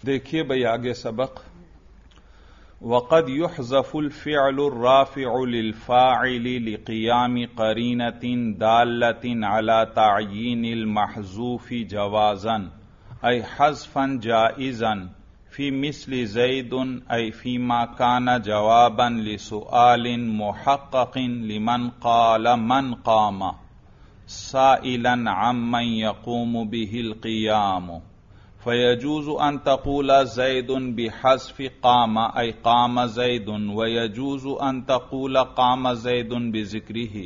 دیکھیے بھائی آگے سبق وقد يحذف الفعل الرافع للفاعل لقيام قرينة دالة على تعيين المحذوف جوازا أي حذفا جائزا في مثل زيد أي فيما كان جوابا لسؤال محقق لمن قال من قام سائلا عمن يقوم به القيام فيجوز أن تقول زيد بحذف قام أي قام زيد ويجوز أن تقول قام زيد بذكره۔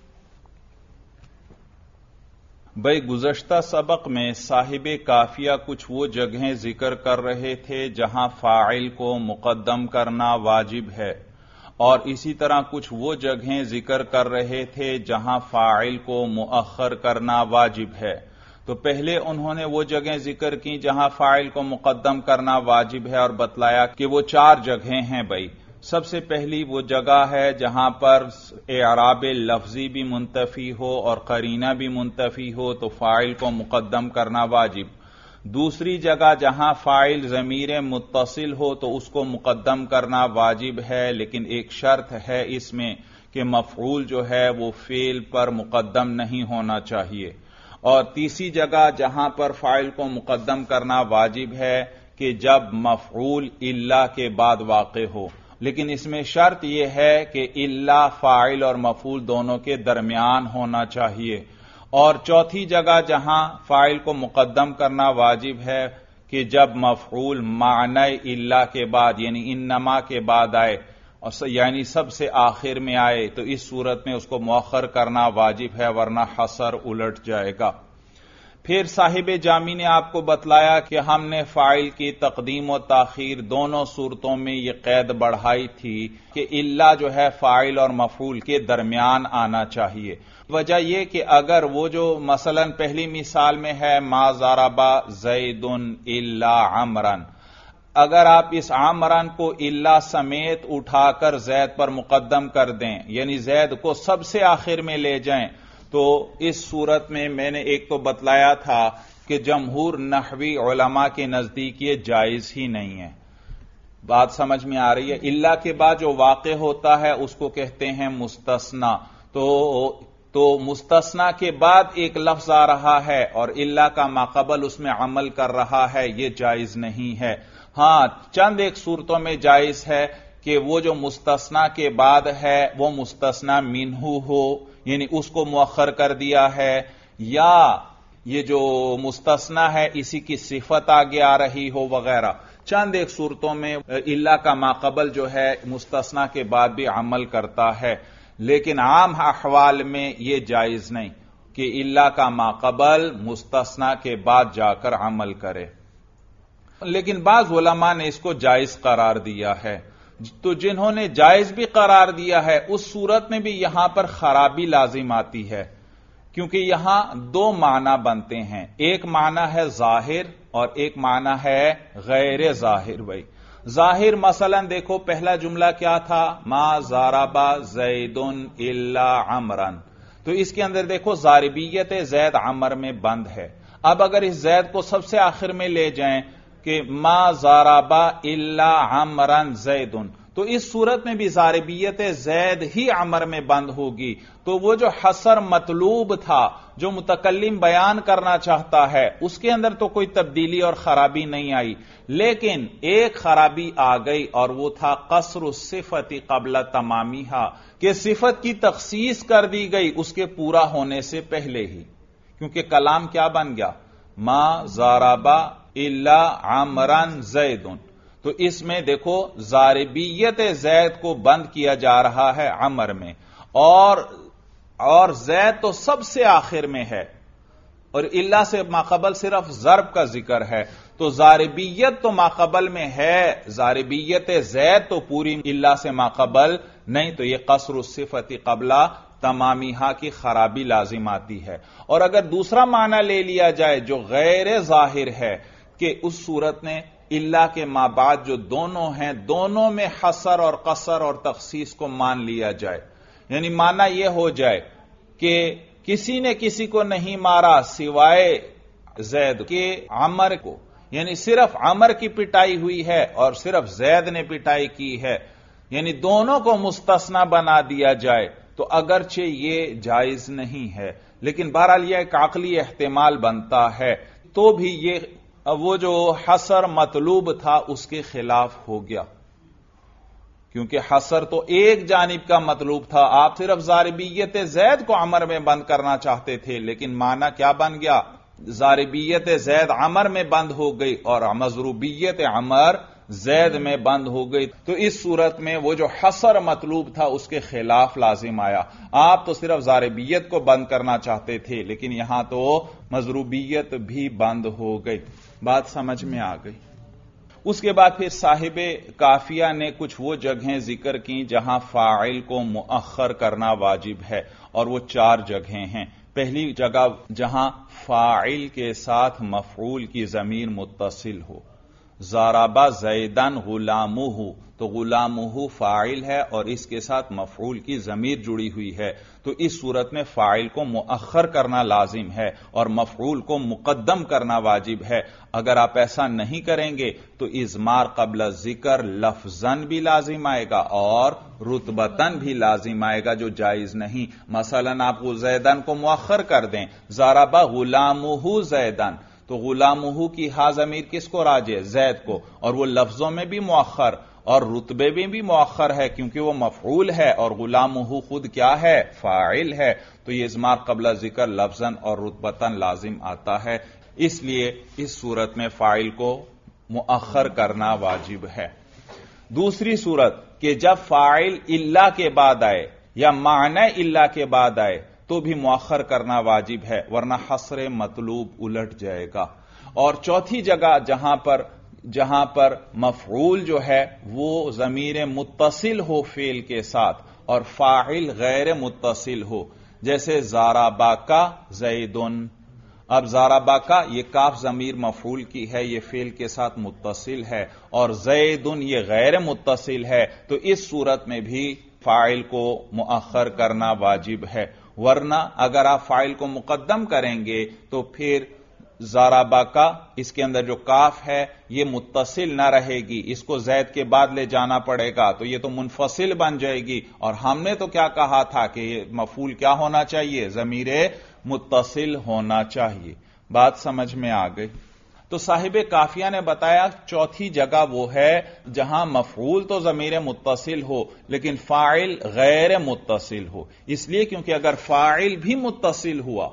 بھئی گزشتہ سبق میں صاحب کافیہ کچھ وہ جگہیں ذکر کر رہے تھے جہاں فاعل کو مقدم کرنا واجب ہے، اور اسی طرح کچھ وہ جگہیں ذکر کر رہے تھے جہاں فاعل کو مؤخر کرنا واجب ہے۔ تو پہلے انہوں نے وہ جگہیں ذکر کی جہاں فاعل کو مقدم کرنا واجب ہے اور بتلایا کہ وہ 4 جگہیں ہیں بھائی۔ سب سے پہلی وہ جگہ ہے جہاں پر اعراب لفظی بھی منتفی ہو اور قرینہ بھی منتفی ہو تو فاعل کو مقدم کرنا واجب۔ دوسری جگہ جہاں فاعل ضمیر متصل ہو تو اس کو مقدم کرنا واجب ہے، لیکن ایک شرط ہے اس میں کہ مفعول جو ہے وہ فعل پر مقدم نہیں ہونا چاہیے۔ اور تیسری جگہ جہاں پر فاعل کو مقدم کرنا واجب ہے کہ جب مفعول الا کے بعد واقع ہو، لیکن اس میں شرط یہ ہے کہ الا فاعل اور مفعول دونوں کے درمیان ہونا چاہیے۔ اور چوتھی جگہ جہاں فاعل کو مقدم کرنا واجب ہے کہ جب مفعول معنی الا کے بعد یعنی انما کے بعد آئے اور یعنی سب سے آخر میں آئے تو اس صورت میں اس کو مؤخر کرنا واجب ہے، ورنہ حصر الٹ جائے گا۔ پھر صاحب جامی نے آپ کو بتلایا کہ ہم نے فاعل کی تقدیم و تاخیر دونوں صورتوں میں یہ قید بڑھائی تھی کہ الا جو ہے فاعل اور مفعول کے درمیان آنا چاہیے۔ وجہ یہ کہ اگر وہ جو مثلا پہلی مثال میں ہے ما ضرب زید الا عمرا، اگر آپ اس عمران کو الا سمیت اٹھا کر زید پر مقدم کر دیں یعنی زید کو سب سے آخر میں لے جائیں تو اس صورت میں میں نے ایک تو بتلایا تھا کہ جمہور نحوی علماء کے نزدیک یہ جائز ہی نہیں ہے۔ بات سمجھ میں آ رہی ہے؟ الا کے بعد جو واقع ہوتا ہے اس کو کہتے ہیں مستثنا۔ تو مستثنا کے بعد ایک لفظ آ رہا ہے اور الا کا ماقبل اس میں عمل کر رہا ہے، یہ جائز نہیں ہے۔ ہاں چند ایک صورتوں میں جائز ہے کہ وہ جو مستثنا کے بعد ہے وہ مستثنا منہ ہو یعنی اس کو مؤخر کر دیا ہے، یا یہ جو مستثنا ہے اسی کی صفت آگے آ رہی ہو وغیرہ۔ چند ایک صورتوں میں الا کا ماقبل جو ہے مستثنا کے بعد بھی عمل کرتا ہے، لیکن عام احوال میں یہ جائز نہیں کہ الا کا ماقبل مستثنا کے بعد جا کر عمل کرے، لیکن بعض علماء نے اس کو جائز قرار دیا ہے۔ تو جنہوں نے جائز بھی قرار دیا ہے اس صورت میں بھی یہاں پر خرابی لازم آتی ہے، کیونکہ یہاں 2 معنی بنتے ہیں، ایک معنی ہے ظاہر اور ایک معنی ہے غیر ظاہر۔ بھائی ظاہر مثلا دیکھو پہلا جملہ کیا تھا، ما ضرب زید الا عمرا، تو اس کے اندر دیکھو ضاربیت زید عمر میں بند ہے۔ اب اگر اس زید کو سب سے آخر میں لے جائیں کہ ما ضرب الا عمرا زید، تو اس صورت میں بھی ضاربیت زید ہی عمر میں بند ہوگی۔ تو وہ جو حصر مطلوب تھا جو متکلم بیان کرنا چاہتا ہے اس کے اندر تو کوئی تبدیلی اور خرابی نہیں آئی، لیکن ایک خرابی آ گئی اور وہ تھا قصر الصفت قبل تمامیہا، کہ صفت کی تخصیص کر دی گئی اس کے پورا ہونے سے پہلے ہی، کیونکہ کلام کیا بن گیا، ما ضرب الا عمرا زید، تو اس میں دیکھو ضاربیت زید کو بند کیا جا رہا ہے عمر میں، اور زید تو سب سے آخر میں ہے اور الا سے ماقبل صرف ضرب کا ذکر ہے، تو ضاربیت تو ماقبل میں ہے، ضاربیت زید تو پوری الا سے ماقبل نہیں، تو یہ قصر الصفت قبل تمامیہا کی خرابی لازم آتی ہے۔ اور اگر دوسرا معنی لے لیا جائے جو غیر ظاہر ہے کہ اس صورت نے الا کے مابعد جو دونوں ہیں دونوں میں حصر اور قصر اور تخصیص کو مان لیا جائے، یعنی معنی یہ ہو جائے کہ کسی نے کسی کو نہیں مارا سوائے زید کے عمر کو، یعنی صرف عمر کی پٹائی ہوئی ہے اور صرف زید نے پٹائی کی ہے، یعنی دونوں کو مستثنا بنا دیا جائے تو اگرچہ یہ جائز نہیں ہے، لیکن بہرحال یہ ایک عقلی احتمال بنتا ہے، تو بھی یہ وہ جو حصر مطلوب تھا اس کے خلاف ہو گیا، کیونکہ حصر تو ایک جانب کا مطلوب تھا، آپ صرف ضاربیت زید کو عمر میں بند کرنا چاہتے تھے، لیکن معنی کیا بن گیا؟ ضاربیت زید عمر میں بند ہو گئی اور مضروبیت عمر زید میں بند ہو گئی، تو اس صورت میں وہ جو حصر مطلوب تھا اس کے خلاف لازم آیا۔ آپ تو صرف ضاربیت کو بند کرنا چاہتے تھے، لیکن یہاں تو مضروبیت بھی بند ہو گئی۔ بات سمجھ میں آ گئی؟ اس کے بعد پھر صاحب کافیہ نے کچھ وہ جگہیں ذکر کی جہاں فاعل کو مؤخر کرنا واجب ہے، اور وہ 4 جگہیں ہیں۔ پہلی جگہ جہاں فاعل کے ساتھ مفعول کی ضمیر متصل ہو، ضرب زیدن غلامہ، تو غلامہ فاعل ہے اور اس کے ساتھ مفعول کی ضمیر جڑی ہوئی ہے، تو اس صورت میں فاعل کو مؤخر کرنا لازم ہے اور مفعول کو مقدم کرنا واجب ہے۔ اگر آپ ایسا نہیں کریں گے تو اضمار قبل ذکر لفظاً بھی لازم آئے گا اور رتبتاً بھی لازم آئے گا، جو جائز نہیں۔ مثلا آپ زیدن کو مؤخر کر دیں، ضرب غلامہ زیدن، تو غلامہ کی ہا ضمیر کس کو راجع؟ زید کو، اور وہ لفظوں میں بھی مؤخر اور رتبے میں بھی مؤخر ہے کیونکہ وہ مفعول ہے اور غلامہ خود کیا ہے؟ فاعل ہے، تو یہ اضمار قبل ذکر لفظاً اور رتبتاً لازم آتا ہے، اس لیے اس صورت میں فاعل کو مؤخر کرنا واجب ہے۔ دوسری صورت کہ جب فاعل الا کے بعد آئے یا معنی الا کے بعد آئے تو بھی مؤخر کرنا واجب ہے، ورنہ حصر مطلوب الٹ جائے گا۔ اور چوتھی جگہ جہاں پر مفعول جو ہے وہ ضمیر متصل ہو فعل کے ساتھ اور فاعل غیر متصل ہو، جیسے ضربک زیدن۔ اب ضربک یہ کاف ضمیر مفعول کی ہے، یہ فعل کے ساتھ متصل ہے، اور زیدن یہ غیر متصل ہے، تو اس صورت میں بھی فاعل کو مؤخر کرنا واجب ہے، ورنہ اگر آپ فاعل کو مقدم کریں گے تو پھر ضربک اس کے اندر جو کاف ہے یہ متصل نہ رہے گی، اس کو زید کے بعد لے جانا پڑے گا، تو یہ تو منفصل بن جائے گی، اور ہم نے تو کیا کہا تھا کہ یہ مفعول کیا ہونا چاہیے؟ ضمیر متصل ہونا چاہیے۔ بات سمجھ میں آ گئی؟ تو صاحب کافیہ نے بتایا چوتھی جگہ وہ ہے جہاں مفعول تو ضمیر متصل ہو لیکن فاعل غیر متصل ہو، اس لیے کیونکہ اگر فاعل بھی متصل ہوا،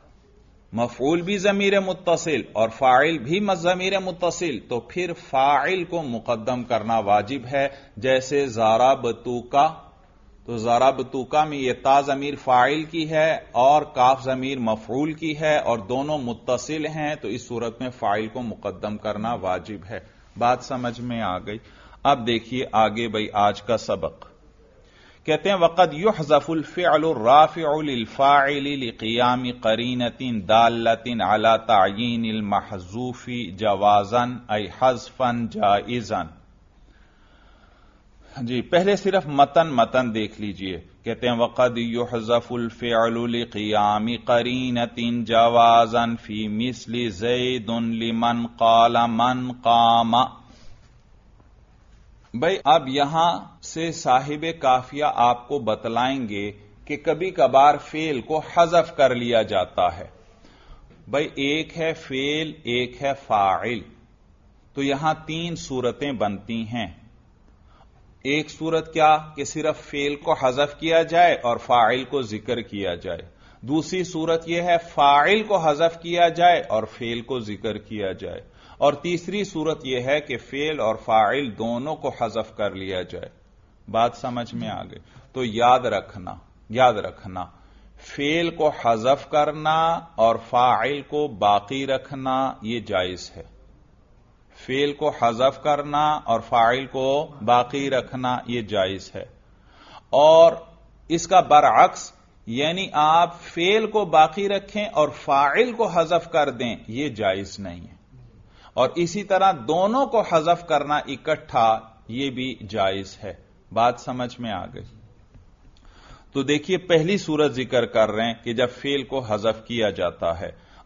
مفعول بھی ضمیر متصل اور فاعل بھی ضمیر متصل، تو پھر فاعل کو مقدم کرنا واجب ہے، جیسے ضربتک، تو ضربتک میں یہ تا ضمیر فاعل کی ہے اور کاف ضمیر مفعول کی ہے اور دونوں متصل ہیں، تو اس صورت میں فاعل کو مقدم کرنا واجب ہے۔ بات سمجھ میں آ گئی؟ اب دیکھیے آگے بھئی آج کا سبق کہتے ہیں وقد يحذف الفعل الرافع للفاعل لقيام قرينة دالة على تعيين المحذوف جوازا اي حذفا جائزا۔ جی پہلے صرف متن دیکھ لیجئے، کہتے ہیں وقد يحذف الفعل لقيام قرينة جوازا في مثل زيد لمن قال من قام۔ بھئی اب یہاں سے صاحب کافیہ آپ کو بتلائیں گے کہ کبھی کبھار فعل کو حذف کر لیا جاتا ہے۔ بھئی ایک ہے فعل، ایک ہے فاعل، تو یہاں 3 صورتیں بنتی ہیں۔ ایک صورت کیا کہ صرف فعل کو حذف کیا جائے اور فاعل کو ذکر کیا جائے، دوسری صورت یہ ہے فاعل کو حذف کیا جائے اور فعل کو ذکر کیا جائے، اور تیسری صورت یہ ہے کہ فعل اور فاعل دونوں کو حذف کر لیا جائے۔ بات سمجھ میں آ گئی؟ تو یاد رکھنا فعل کو حذف کرنا اور فاعل کو باقی رکھنا یہ جائز ہے، فعل کو حذف کرنا اور فاعل کو باقی رکھنا یہ جائز ہے، اور اس کا برعکس یعنی آپ فعل کو باقی رکھیں اور فاعل کو حذف کر دیں یہ جائز نہیں ہے، اور اسی طرح دونوں کو حذف کرنا اکٹھا یہ بھی جائز ہے۔ بات سمجھ میں آ گئی؟ تو دیکھیے پہلی صورت ذکر کر رہے ہیں کہ جب فعل کو حذف کیا جاتا ہے۔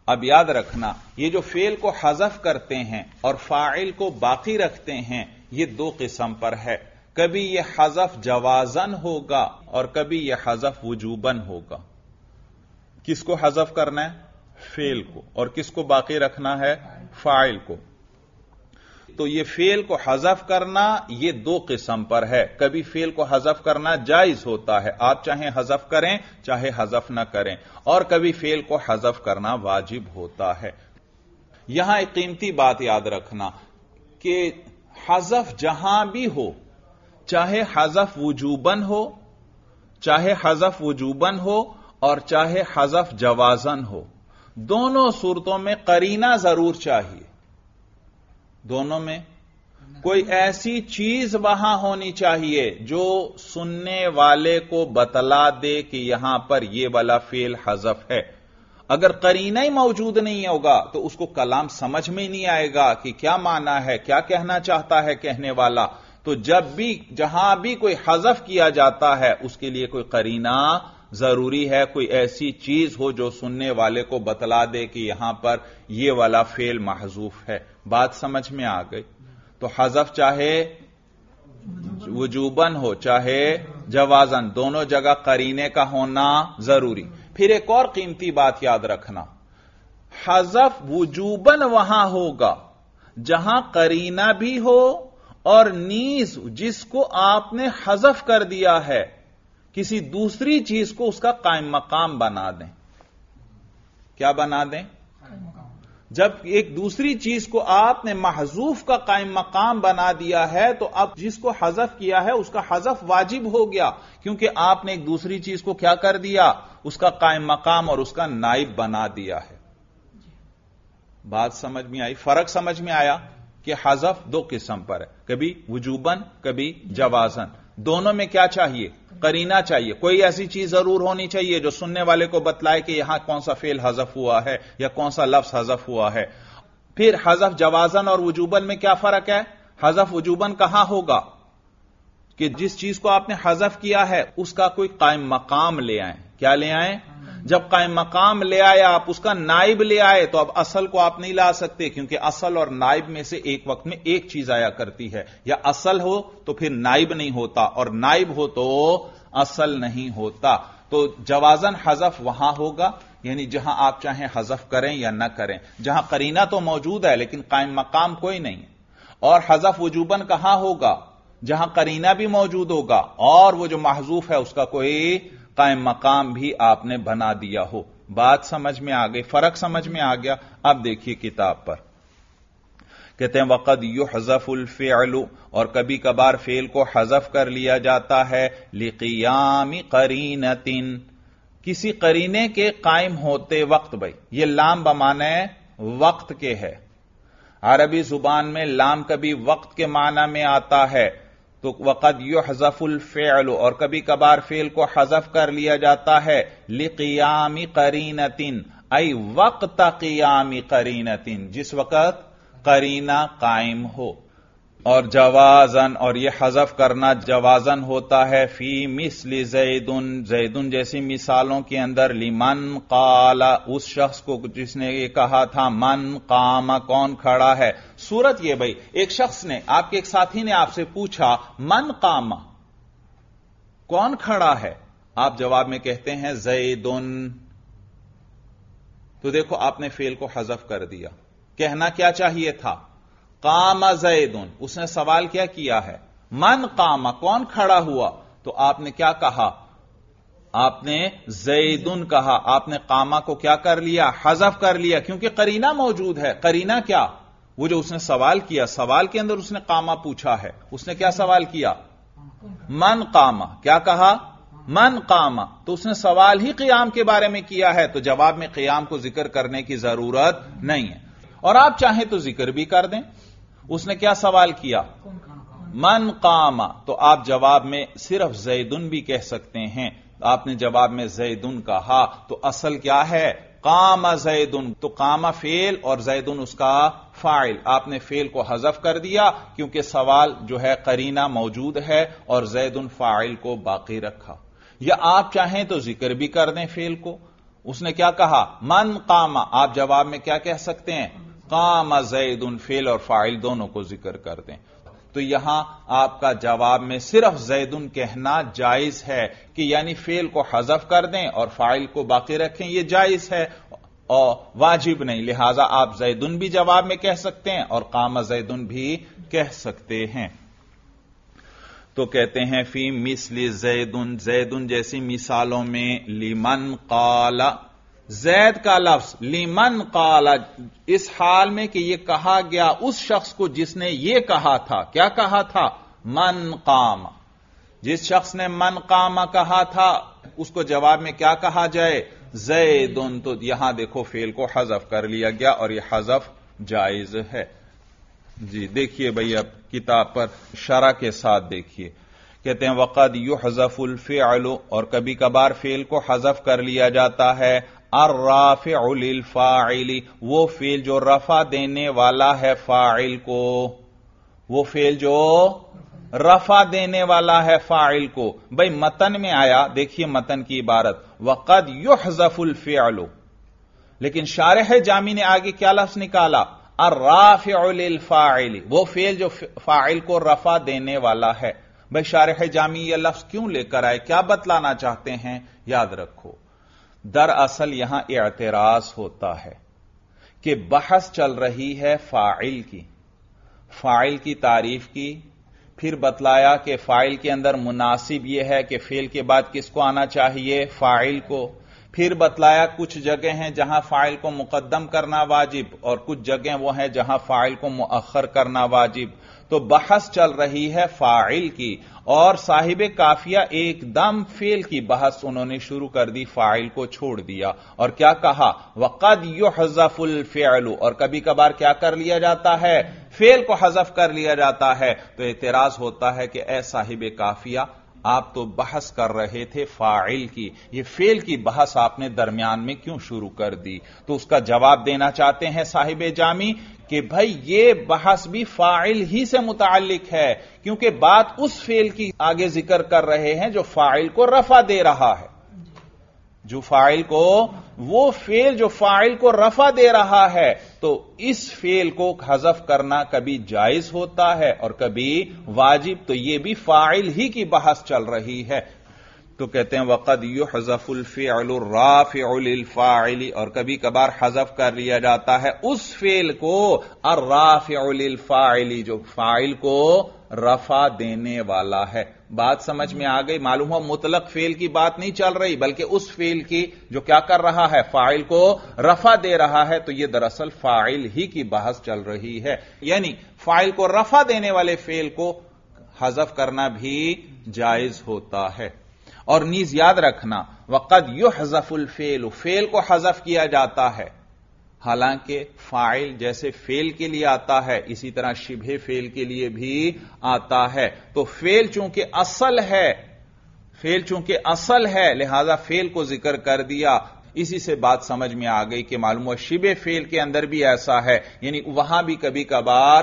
اب یاد رکھنا یہ جو فعل کو حذف کرتے ہیں اور فاعل کو باقی رکھتے ہیں یہ دو قسم پر ہے. کبھی یہ حذف جوازن ہوگا اور کبھی یہ حذف وجوبن ہوگا. کس کو حذف کرنا ہے؟ فعل کو. اور کس کو باقی رکھنا ہے؟ فاعل کو. تو یہ فعل کو حذف کرنا یہ دو قسم پر ہے. کبھی فعل کو حذف کرنا جائز ہوتا ہے، آپ چاہے حذف کریں چاہے حذف نہ کریں، اور کبھی فعل کو حذف کرنا واجب ہوتا ہے. یہاں ایک قیمتی بات یاد رکھنا کہ حذف جہاں بھی ہو، چاہے حذف وجوبن ہو، چاہے حذف وجوبن ہو اور چاہے حذف جوازن ہو، دونوں صورتوں میں قرینہ ضرور چاہیے. دونوں میں کوئی ایسی چیز وہاں ہونی چاہیے جو سننے والے کو بتلا دے کہ یہاں پر یہ والا فعل حذف ہے. اگر قرینہ ہی موجود نہیں ہوگا تو اس کو کلام سمجھ میں نہیں آئے گا کہ کیا معنی ہے، کیا کہنا چاہتا ہے کہنے والا. تو جب بھی جہاں بھی کوئی حذف کیا جاتا ہے اس کے لیے کوئی قرینہ ضروری ہے، کوئی ایسی چیز ہو جو سننے والے کو بتلا دے کہ یہاں پر یہ والا فعل محذوف ہے. بات سمجھ میں آ گئی؟ تو حذف چاہے وجوبن ہو چاہے جوازن، دونوں جگہ قرینے کا ہونا ضروری. پھر ایک اور قیمتی بات یاد رکھنا، حذف وجوبن وہاں ہوگا جہاں قرینہ بھی ہو اور نیز جس کو آپ نے حذف کر دیا ہے کسی دوسری چیز کو اس کا قائم مقام بنا دیں. کیا بنا دیں؟ جب ایک دوسری چیز کو آپ نے محذوف کا قائم مقام بنا دیا ہے تو اب جس کو حذف کیا ہے اس کا حذف واجب ہو گیا، کیونکہ آپ نے ایک دوسری چیز کو کیا کر دیا؟ اس کا قائم مقام اور اس کا نائب بنا دیا ہے. بات سمجھ میں آئی؟ فرق سمجھ میں آیا کہ حذف دو قسم پر ہے، کبھی وجوبن کبھی جوازن. دونوں میں کیا چاہیے؟ قرینہ چاہیے. کوئی ایسی چیز ضرور ہونی چاہیے جو سننے والے کو بتلائے کہ یہاں کون سا فعل حذف ہوا ہے یا کون سا لفظ حذف ہوا ہے. پھر حذف جوازن اور وجوبن میں کیا فرق ہے؟ حذف وجوبن کہاں ہوگا کہ جس چیز کو آپ نے حذف کیا ہے اس کا کوئی قائم مقام لے آئیں. کیا لے آئیں؟ جب قائم مقام لے آئے آپ اس کا نائب لے آئے تو اب اصل کو آپ نہیں لا سکتے، کیونکہ اصل اور نائب میں سے ایک وقت میں ایک چیز آیا کرتی ہے. یا اصل ہو تو پھر نائب نہیں ہوتا اور نائب ہو تو اصل نہیں ہوتا. تو جوازن حذف وہاں ہوگا یعنی جہاں آپ چاہیں حذف کریں یا نہ کریں، جہاں قرینہ تو موجود ہے لیکن قائم مقام کوئی نہیں. اور حذف وجوبن کہاں ہوگا؟ جہاں قرینہ بھی موجود ہوگا اور وہ جو محذوف ہے اس کا کوئی قائم مقام بھی آپ نے بنا دیا ہو. بات سمجھ میں آ گئی؟ فرق سمجھ میں آ گیا؟ اب دیکھیے کتاب پر کہتے ہیں وقد یحذف الفعل، اور کبھی کبھار فعل کو حذف کر لیا جاتا ہے لقیام قرینۃ، کسی قرینے کے قائم ہوتے وقت. بھائی یہ لام بمعنی وقت کے ہے. عربی زبان میں لام کبھی وقت کے معنی میں آتا ہے. تو وقد یحذف الفعل، اور کبھی کبھار فعل کو حذف کر لیا جاتا ہے لقیام قرینۃ، ای وقت قیام قرینۃ، جس وقت قرینہ قائم ہو. اور جوازن، اور یہ حذف کرنا جوازن ہوتا ہے فی مثل زیدن جیسی مثالوں کے اندر لمن قال، اس شخص کو جس نے یہ کہا تھا من قام، کون کھڑا ہے. صورت یہ بھائی ایک شخص نے، آپ کے ایک ساتھی نے آپ سے پوچھا من قام، کون کھڑا ہے؟ آپ جواب میں کہتے ہیں زیدن. تو دیکھو آپ نے فعل کو حذف کر دیا. کہنا کیا چاہیے تھا؟ قام زیدن. اس نے سوال کیا کیا ہے؟ من قام، کون کھڑا ہوا؟ تو آپ نے کیا کہا؟ آپ نے زیدن کہا. آپ نے قامہ کو کیا کر لیا؟ حذف کر لیا، کیونکہ قرینہ موجود ہے. قرینہ کیا؟ وہ جو اس نے سوال کیا، سوال کے اندر اس نے قامہ پوچھا ہے. اس نے کیا سوال کیا؟ من قام. کیا کہا؟ من قام. تو اس نے سوال ہی قیام کے بارے میں کیا ہے، تو جواب میں قیام کو ذکر کرنے کی ضرورت نہیں ہے. اور آپ چاہیں تو ذکر بھی کر دیں. اس نے کیا سوال کیا؟ من قام. تو آپ جواب میں صرف زیدن بھی کہہ سکتے ہیں. آپ نے جواب میں زیدن کہا تو اصل کیا ہے؟ قام زیدن. تو قام فعل اور زیدن اس کا فاعل. آپ نے فعل کو حذف کر دیا کیونکہ سوال جو ہے قرینہ موجود ہے، اور زیدن فاعل کو باقی رکھا. یا آپ چاہیں تو ذکر بھی کر دیں فعل کو. اس نے کیا کہا؟ من قام. آپ جواب میں کیا کہہ سکتے ہیں؟ قام زید. فعل اور فاعل دونوں کو ذکر کر دیں. تو یہاں آپ کا جواب میں صرف زیدن کہنا جائز ہے کہ یعنی فعل کو حذف کر دیں اور فاعل کو باقی رکھیں، یہ جائز ہے اور واجب نہیں. لہذا آپ زیدن بھی جواب میں کہہ سکتے ہیں اور قام زیدن بھی کہہ سکتے ہیں. تو کہتے ہیں فی مثل زیدن، زیدن جیسی مثالوں میں لمن قال، زید کا لفظ لمن قال اس حال میں کہ یہ کہا گیا اس شخص کو جس نے یہ کہا تھا. کیا کہا تھا؟ من قام. جس شخص نے من قام کہا تھا اس کو جواب میں کیا کہا جائے؟ زیدن. تو یہاں دیکھو فعل کو حذف کر لیا گیا اور یہ حذف جائز ہے. جی دیکھیے بھئی اب کتاب پر شرح کے ساتھ دیکھیے. کہتے ہیں وقد یحذف الفعل، اور کبھی کبھار فعل کو حذف کر لیا جاتا ہے. الرافع للفاعل، وہ فعل جو رفع دینے والا ہے فاعل کو، وہ فعل جو رفع دینے والا ہے فاعل کو. بھئی متن میں آیا، دیکھیے متن کی عبارت وقد یحذف الفعل، لیکن شارح جامی نے آگے کیا لفظ نکالا؟ الرافع للفاعل، وہ فعل جو فاعل کو رفع دینے والا ہے. بھئی شارح جامی یہ لفظ کیوں لے کر آئے؟ کیا بتلانا چاہتے ہیں؟ یاد رکھو دراصل یہاں اعتراض ہوتا ہے کہ بحث چل رہی ہے فاعل کی، فاعل کی تعریف کی، پھر بتلایا کہ فاعل کے اندر مناسب یہ ہے کہ فعل کے بعد کس کو آنا چاہیے؟ فاعل کو. پھر بتلایا کچھ جگہ ہیں جہاں فاعل کو مقدم کرنا واجب اور کچھ جگہ وہ ہیں جہاں فاعل کو مؤخر کرنا واجب. تو بحث چل رہی ہے فاعل کی اور صاحب کافیہ ایک دم فعل کی بحث انہوں نے شروع کر دی، فاعل کو چھوڑ دیا اور کیا کہا؟ وقد یحذف الفعل، اور کبھی کبھار کیا کر لیا جاتا ہے؟ فعل کو حذف کر لیا جاتا ہے. تو اعتراض ہوتا ہے کہ اے صاحب کافیہ آپ تو بحث کر رہے تھے فاعل کی، یہ فعل کی بحث آپ نے درمیان میں کیوں شروع کر دی؟ تو اس کا جواب دینا چاہتے ہیں صاحب جامی کہ بھائی یہ بحث بھی فاعل ہی سے متعلق ہے، کیونکہ بات اس فعل کی آگے ذکر کر رہے ہیں جو فاعل کو رفع دے رہا ہے، جو فاعل کو، وہ فعل جو فاعل کو رفع دے رہا ہے. تو اس فعل کو حذف کرنا کبھی جائز ہوتا ہے اور کبھی واجب. تو یہ بھی فاعل ہی کی بحث چل رہی ہے. تو کہتے ہیں وقد یحذف الفعل الرافع للفاعل، اور کبھی کبھار حذف کر لیا جاتا ہے اس فعل کو الرافع للفاعل جو فاعل کو رفع دینے والا ہے. بات سمجھ میں آ گئی؟ معلوم ہو مطلق فعل کی بات نہیں چل رہی بلکہ اس فعل کی جو کیا کر رہا ہے؟ فاعل کو رفع دے رہا ہے. تو یہ دراصل فاعل ہی کی بحث چل رہی ہے، یعنی فاعل کو رفع دینے والے فعل کو حذف کرنا بھی جائز ہوتا ہے. اور نیز یاد رکھنا وقد یحذف الفعل، فعل کو حذف کیا جاتا ہے، حالانکہ فاعل جیسے فعل کے لیے آتا ہے اسی طرح شبہ فعل کے لیے بھی آتا ہے. تو فعل چونکہ اصل ہے، فعل چونکہ اصل ہے لہذا فعل کو ذکر کر دیا. اسی سے بات سمجھ میں آ گئی کہ معلوم ہوا شبہ فعل کے اندر بھی ایسا ہے، یعنی وہاں بھی کبھی کبھار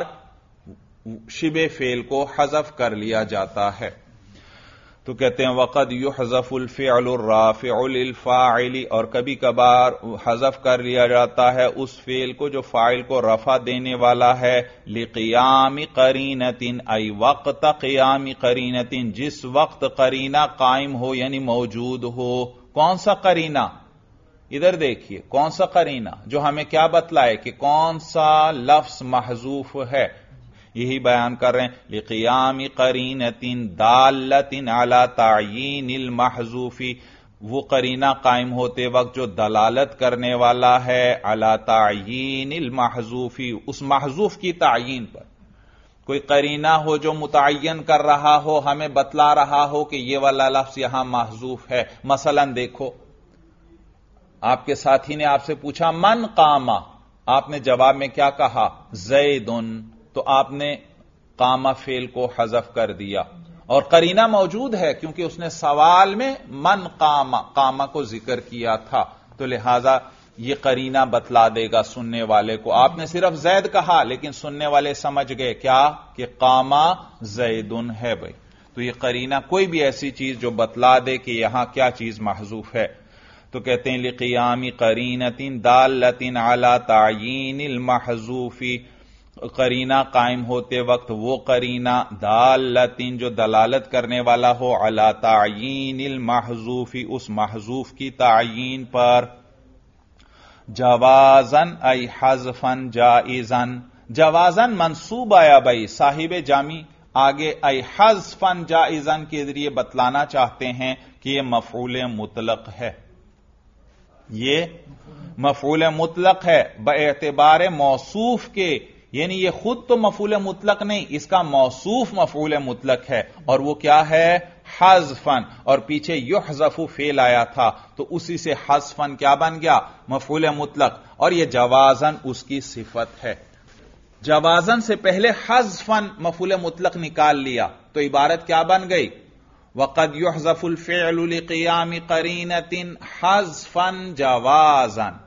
شبہ فعل کو حذف کر لیا جاتا ہے. تو کہتے ہیں وقد یحذف الفعل الرافع للفاعل، اور کبھی کبھار حذف کر لیا جاتا ہے اس فعل کو جو فاعل کو رفع دینے والا ہے. لقیام قرینۃ، ای وقت قیام قرینۃ، جس وقت قرینہ قائم ہو یعنی موجود ہو. کون سا قرینہ؟ ادھر دیکھیے کون سا قرینہ جو ہمیں کیا بتلائے کہ کون سا لفظ محذوف ہے، یہی بیان کر رہے ہیں. لقیام قرینۃ دالۃ علی تعیین المحذوف، وہ قرینہ قائم ہوتے وقت جو دلالت کرنے والا ہے علی تعیین المحذوف، اس محذوف کی تعیین پر. کوئی قرینہ ہو جو متعین کر رہا ہو، ہمیں بتلا رہا ہو کہ یہ والا لفظ یہاں محذوف ہے. مثلا دیکھو آپ کے ساتھی نے آپ سے پوچھا من قام، آپ نے جواب میں کیا کہا؟ زیدن. تو آپ نے قام فعل کو حذف کر دیا اور قرینہ موجود ہے کیونکہ اس نے سوال میں من قام، قام کو ذکر کیا تھا. تو لہذا یہ قرینہ بتلا دے گا سننے والے کو. آپ نے صرف زید کہا لیکن سننے والے سمجھ گئے کیا کہ قام زیدن ہے. بھائی تو یہ قرینہ کوئی بھی ایسی چیز جو بتلا دے کہ یہاں کیا چیز محذوف ہے. تو کہتے ہیں لقیام قرینۃ دالۃ علی تعیین المحذوف، قرینہ قائم ہوتے وقت وہ قرینہ دالۃ جو دلالت کرنے والا ہو علی تعیین المحذوف، اس محذوف کی تعیین پر، جوازن ای حذفن جائزن، جوازن منصوب آیا بھائی صاحب جامی، آگے ای حذفن جائزن کے ذریعے بتلانا چاہتے ہیں کہ یہ مفعول مطلق ہے، یہ مفعول مطلق ہے باعتبار موصوف کے، یعنی یہ خود تو مفعول مطلق نہیں، اس کا موصوف مفعول مطلق ہے، اور وہ کیا ہے؟ حذفن، اور پیچھے یحذف فعل آیا تھا تو اسی سے حذفن کیا بن گیا؟ مفعول مطلق، اور یہ جوازن اس کی صفت ہے۔ جوازن سے پہلے حذفن مفعول مطلق نکال لیا تو عبارت کیا بن گئی؟ وقد يحذف الفعل لقیام قرینۃ حذفن جوازن،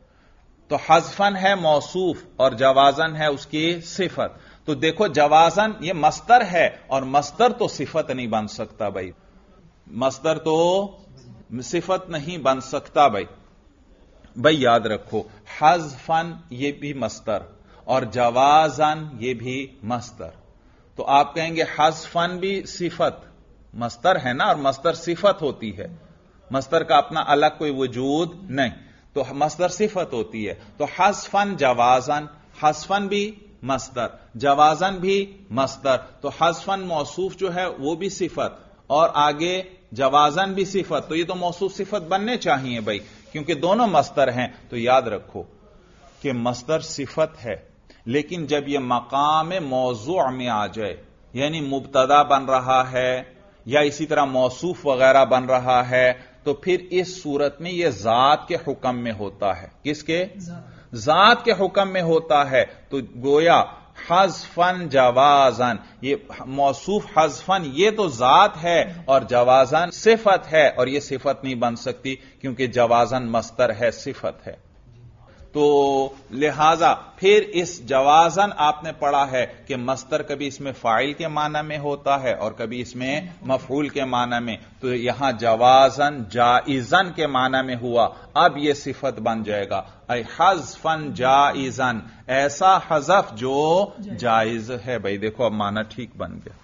تو حذفن ہے موصوف اور جوازن ہے اس کی صفت۔ تو دیکھو جوازن یہ مصدر ہے، اور مصدر تو صفت نہیں بن سکتا بھائی، مصدر تو صفت نہیں بن سکتا بھائی یاد رکھو، حذفن یہ بھی مصدر اور جوازن یہ بھی مصدر، تو آپ کہیں گے حذفن بھی صفت، مصدر ہے نا، اور مصدر صفت ہوتی ہے، مصدر کا اپنا الگ کوئی وجود نہیں، تو مصدر صفت ہوتی ہے، تو حذفن جوازن، حذفن بھی مصدر، جوازن بھی مصدر، تو حذفن موصوف جو ہے وہ بھی صفت اور آگے جوازن بھی صفت، تو یہ تو موصوف صفت بننے چاہیے بھائی، کیونکہ دونوں مصدر ہیں۔ تو یاد رکھو کہ مصدر صفت ہے، لیکن جب یہ مقام موضوع میں آ جائے، یعنی مبتدا بن رہا ہے یا اسی طرح موصوف وغیرہ بن رہا ہے، تو پھر اس صورت میں یہ ذات کے حکم میں ہوتا ہے۔ کس کے؟ ذات کے حکم میں ہوتا ہے، تو گویا حذفن جوازن، یہ موصوف حذفن یہ تو ذات ہے اور جوازن صفت ہے، اور یہ صفت نہیں بن سکتی کیونکہ جوازن مصدر ہے، صفت ہے۔ تو لہذا پھر اس جوازن آپ نے پڑھا ہے کہ مصدر کبھی اس میں فاعل کے معنی میں ہوتا ہے اور کبھی اس میں مفعول کے معنی میں، تو یہاں جوازن جائزن کے معنی میں ہوا، اب یہ صفت بن جائے گا، اے حذفن جائزن، ایسا حذف جو جائز ہے۔ بھائی دیکھو اب معنی ٹھیک بن گیا۔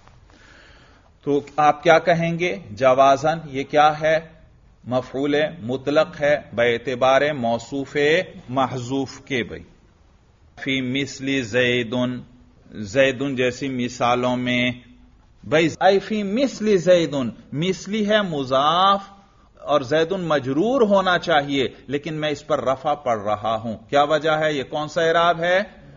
تو آپ کیا کہیں گے؟ جوازن یہ کیا ہے؟ مفعول مطلق ہے باعتبار موصوف محذوف کے بھائی۔ فی مثل زیدن، زیدن جیسی مثالوں میں بھائی، اے فی مثل زیدن، مثلی ہے مضاف اور زیدن مجرور ہونا چاہیے، لیکن میں اس پر رفع پڑھ رہا ہوں، کیا وجہ ہے؟ یہ کون سا اعراب ہے؟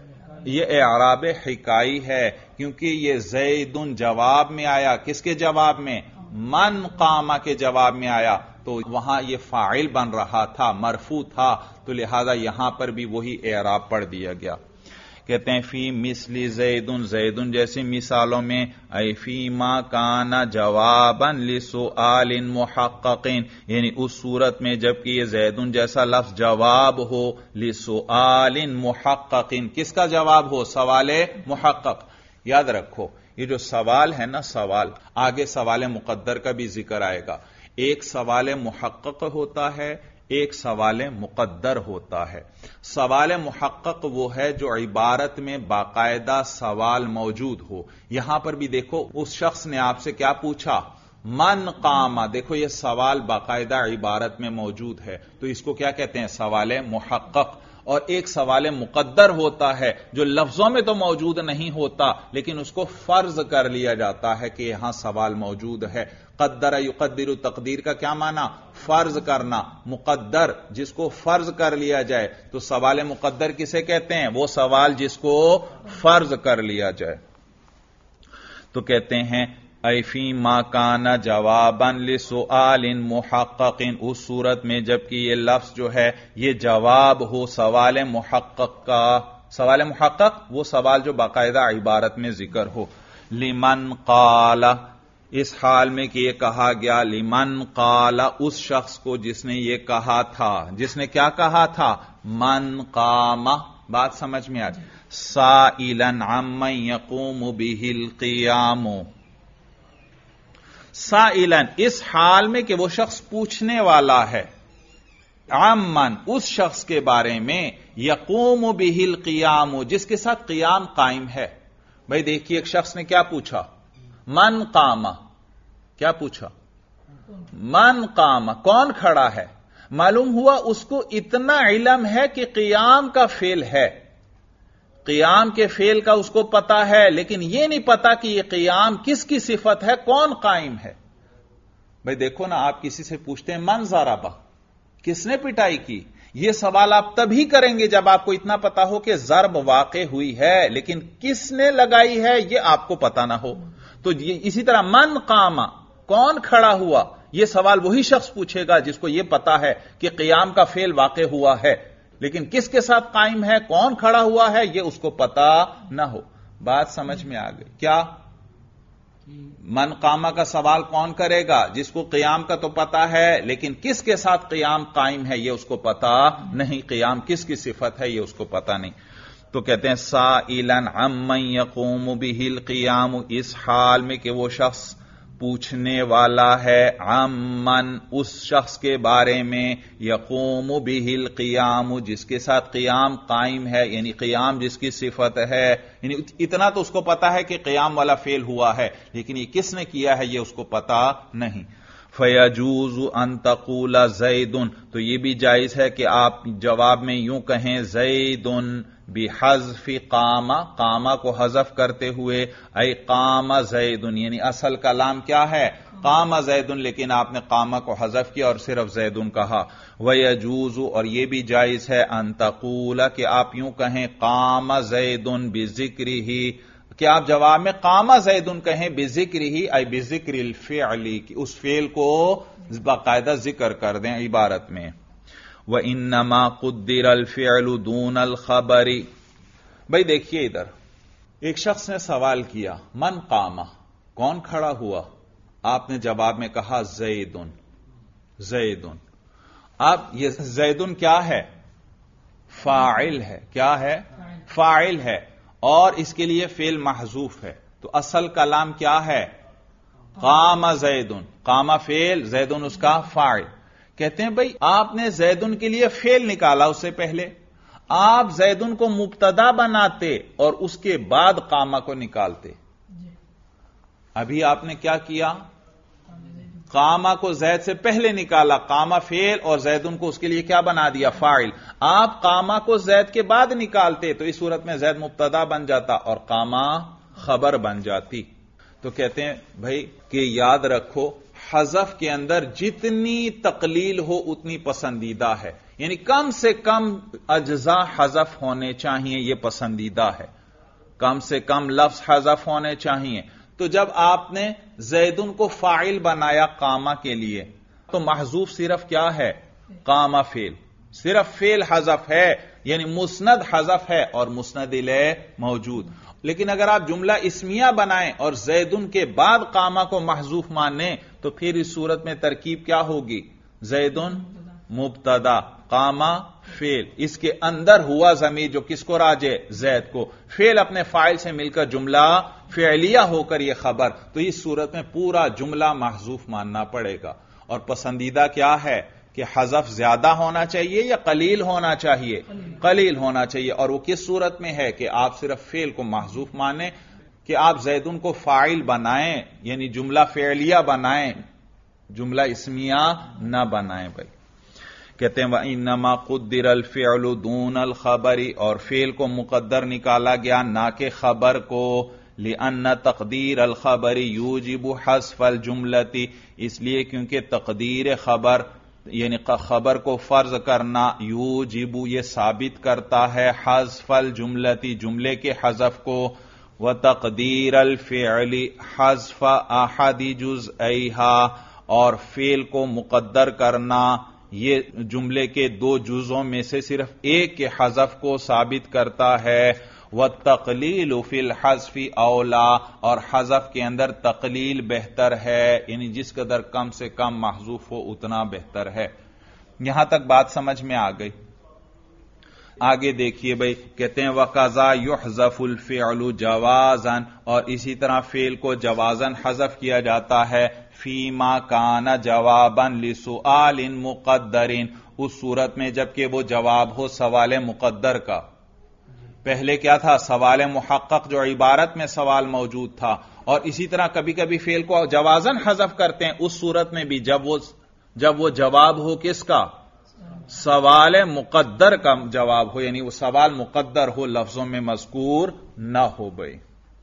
یہ اعراب حکائی ہے، کیونکہ یہ زیدن جواب میں آیا، کس کے جواب میں؟ من قامہ کے جواب میں آیا، تو وہاں یہ فاعل بن رہا تھا، مرفوع تھا، تو لہذا یہاں پر بھی وہی اعراب پڑھ دیا گیا۔ کہتے ہیں فی مثل زیدن، زیدن جیسی مثالوں میں، اے فی ما کان جوابا لسؤال محقق، یعنی اس صورت میں جبکہ یہ زیدن جیسا لفظ جواب ہو لسؤال محقق، کس کا جواب ہو؟ سوال محقق۔ یاد رکھو یہ جو سوال ہے نا، سوال آگے سوال مقدر کا بھی ذکر آئے گا، ایک سوال محقق ہوتا ہے، ایک سوال مقدر ہوتا ہے۔ سوال محقق وہ ہے جو عبارت میں باقاعدہ سوال موجود ہو، یہاں پر بھی دیکھو اس شخص نے آپ سے کیا پوچھا؟ من قام، دیکھو یہ سوال باقاعدہ عبارت میں موجود ہے، تو اس کو کیا کہتے ہیں؟ سوال محقق۔ اور ایک سوال مقدر ہوتا ہے جو لفظوں میں تو موجود نہیں ہوتا، لیکن اس کو فرض کر لیا جاتا ہے کہ یہاں سوال موجود ہے۔ قدر یقدر، تقدیر کا کیا معنی؟ فرض کرنا۔ مقدر جس کو فرض کر لیا جائے، تو سوال مقدر کسے کہتے ہیں؟ وہ سوال جس کو فرض کر لیا جائے۔ تو کہتے ہیں اے فی ما کان جوابا لسؤال محقق، اس صورت میں جبکہ یہ لفظ جو ہے یہ جواب ہو سوال محقق کا۔ سوال محقق وہ سوال جو باقاعدہ عبارت میں ذکر ہو۔ لمن قال، اس حال میں کہ یہ کہا گیا لمن قال، اس شخص کو جس نے یہ کہا تھا، جس نے کیا کہا تھا؟ من قام، بات سمجھ میں آ جائے، سائلا عمن یقوم به القیام، سائلن اس حال میں کہ وہ شخص پوچھنے والا ہے، عمن اس شخص کے بارے میں یقوم بہ القیام جس کے ساتھ قیام قائم ہے. بھائی دیکھیے ایک شخص نے کیا پوچھا؟ من قام. کیا پوچھا؟ من قام، کون کھڑا ہے. معلوم ہوا اس کو اتنا علم ہے کہ قیام کا فعل ہے، قیام کے فعل کا اس کو پتا ہے، لیکن یہ نہیں پتا کہ یہ قیام کس کی صفت ہے، کون قائم ہے. بھائی دیکھو نا، آپ کسی سے پوچھتے ہیں من ضربہ، کس نے پٹائی کی؟ یہ سوال آپ تب ہی کریں گے جب آپ کو اتنا پتا ہو کہ ضرب واقع ہوئی ہے، لیکن کس نے لگائی ہے یہ آپ کو پتا نہ ہو. تو اسی طرح من قام، کون کھڑا ہوا، یہ سوال وہی شخص پوچھے گا جس کو یہ پتا ہے کہ قیام کا فعل واقع ہوا ہے، لیکن کس کے ساتھ قائم ہے، کون کھڑا ہوا ہے، یہ اس کو پتا نہ ہو. بات سمجھ میں آ گئی؟ کیا من قامہ کا سوال کون کرے گا؟ جس کو قیام کا تو پتا ہے، لیکن کس کے ساتھ قیام قائم ہے یہ اس کو پتا نہیں، قیام کس کی صفت ہے یہ اس کو پتا نہیں. تو کہتے ہیں سائلا عمن یقوم بہ القیام، اس حال میں کہ وہ شخص پوچھنے والا ہے عمن اس شخص کے بارے میں یقوم بہ القیام جس کے ساتھ قیام قائم ہے، یعنی قیام جس کی صفت ہے. یعنی اتنا تو اس کو پتا ہے کہ قیام والا فعل ہوا ہے، لیکن یہ کس نے کیا ہے یہ اس کو پتا نہیں. فیجوز ان تقول زید، تو یہ بھی جائز ہے کہ آپ جواب میں یوں کہیں زید بحذف قام، قام کو حذف کرتے ہوئے، ای قام زید، یعنی اصل کلام کیا ہے قام زید، لیکن آپ نے قام کو حذف کیا اور صرف زید کہا. ویجوز، اور یہ بھی جائز ہے ان تقول کہ آپ یوں کہیں قام زید بذکرہ، کہ آپ جواب میں قام زید کہیں بذکرہ ای بذکر الفعل، اس فعل کو باقاعدہ ذکر کر دیں عبارت میں. وَإِنَّمَا قُدِّرَ الْفِعْلُ دُونَ الْخَبَرِ. بھئی دیکھیے ادھر ایک شخص نے سوال کیا من قام، کون کھڑا ہوا، آپ نے جواب میں کہا زیدن. زیدن، اب یہ زیدن کیا ہے؟ فاعل ہے. کیا ہے؟ فاعل ہے، اور اس کے لیے فعل محذوف ہے. تو اصل کلام کیا ہے؟ قام زیدن. قام فعل، زیدن اس کا فاعل. کہتے ہیں بھئی آپ نے زیدن کے لیے فعل نکالا، اس سے پہلے آپ زیدن کو مبتدا بناتے اور اس کے بعد قامہ کو نکالتے. ابھی آپ نے کیا کیا؟ قامہ کو زید سے پہلے نکالا، قامہ فعل اور زیدن کو اس کے لیے کیا بنا دیا؟ فاعل. آپ قامہ کو زید کے بعد نکالتے تو اس صورت میں زید مبتدا بن جاتا اور قامہ خبر بن جاتی. تو کہتے ہیں بھئی کہ یاد رکھو حذف کے اندر جتنی تقلیل ہو اتنی پسندیدہ ہے، یعنی کم سے کم اجزاء حذف ہونے چاہیے، یہ پسندیدہ ہے. کم سے کم لفظ حذف ہونے چاہیے. تو جب آپ نے زیدن کو فاعل بنایا قامہ کے لیے تو محذوف صرف کیا ہے؟ قامہ فعل، صرف فعل حذف ہے، یعنی مسند حذف ہے اور مسند الیہ موجود. لیکن اگر آپ جملہ اسمیہ بنائیں اور زیدن کے بعد قامہ کو محذوف مانیں تو پھر اس صورت میں ترکیب کیا ہوگی؟ زیدن مبتدا، قامہ فعل، اس کے اندر ہوا ضمیر جو کس کو راجع؟ زید کو. فعل اپنے فاعل سے مل کر جملہ فعلیہ ہو کر یہ خبر، تو اس صورت میں پورا جملہ محذوف ماننا پڑے گا. اور پسندیدہ کیا ہے کہ حذف زیادہ ہونا چاہیے یا قلیل ہونا چاہیے؟ قلیل ہونا چاہیے. اور وہ کس صورت میں ہے کہ آپ صرف فعل کو محذوف مانیں، کہ آپ زیدن کو فاعل بنائیں، یعنی جملہ فعلیہ بنائیں، جملہ اسمیہ نہ بنائیں. بھائی کہتے ہیں وَإِنَّمَا قُدِّرَ الْفِعْلُ دُونَ الْخَبَرِ، اور فعل کو مقدر نکالا گیا نہ کہ خبر کو. لِأَنَّ تَقْدِيرَ الْخَبَرِ يُوجِبُ حَذْفَ الْجُمْلَةِ، اس لیے کیونکہ تقدیر خبر یعنی خبر کو فرض کرنا، یوجب یہ ثابت کرتا ہے حذف الجملتی جملے کے حذف کو، وتقدیر الفعل حذف احد جزئیہا، اور فعل کو مقدر کرنا یہ جملے کے دو جزوں میں سے صرف ایک کے حذف کو ثابت کرتا ہے. والتقلیل فی الحذف اولا، اور حذف کے اندر تقلیل بہتر ہے، یعنی جس قدر کم سے کم محذوف ہو اتنا بہتر ہے. یہاں تک بات سمجھ میں آ گئی. آگے دیکھیے بھائی، کہتے ہیں وَقَضَا يُحْذَفُ الْفِعْلُ جَوَازًا، اور اسی طرح فعل کو جوازاً حذف کیا جاتا ہے. فِيمَا كَانَ جَوَابًا لِسُؤَالٍ مُقَدَّرٍ، اس صورت میں جبکہ وہ جواب ہو سوال مقدر کا. پہلے کیا تھا؟ سوال محقق جو عبارت میں سوال موجود تھا. اور اسی طرح کبھی کبھی فعل کو جوازن حذف کرتے ہیں اس صورت میں بھی جب وہ جواب ہو کس کا؟ سوال مقدر کا جواب ہو، یعنی وہ سوال مقدر ہو، لفظوں میں مذکور نہ ہو. بھائی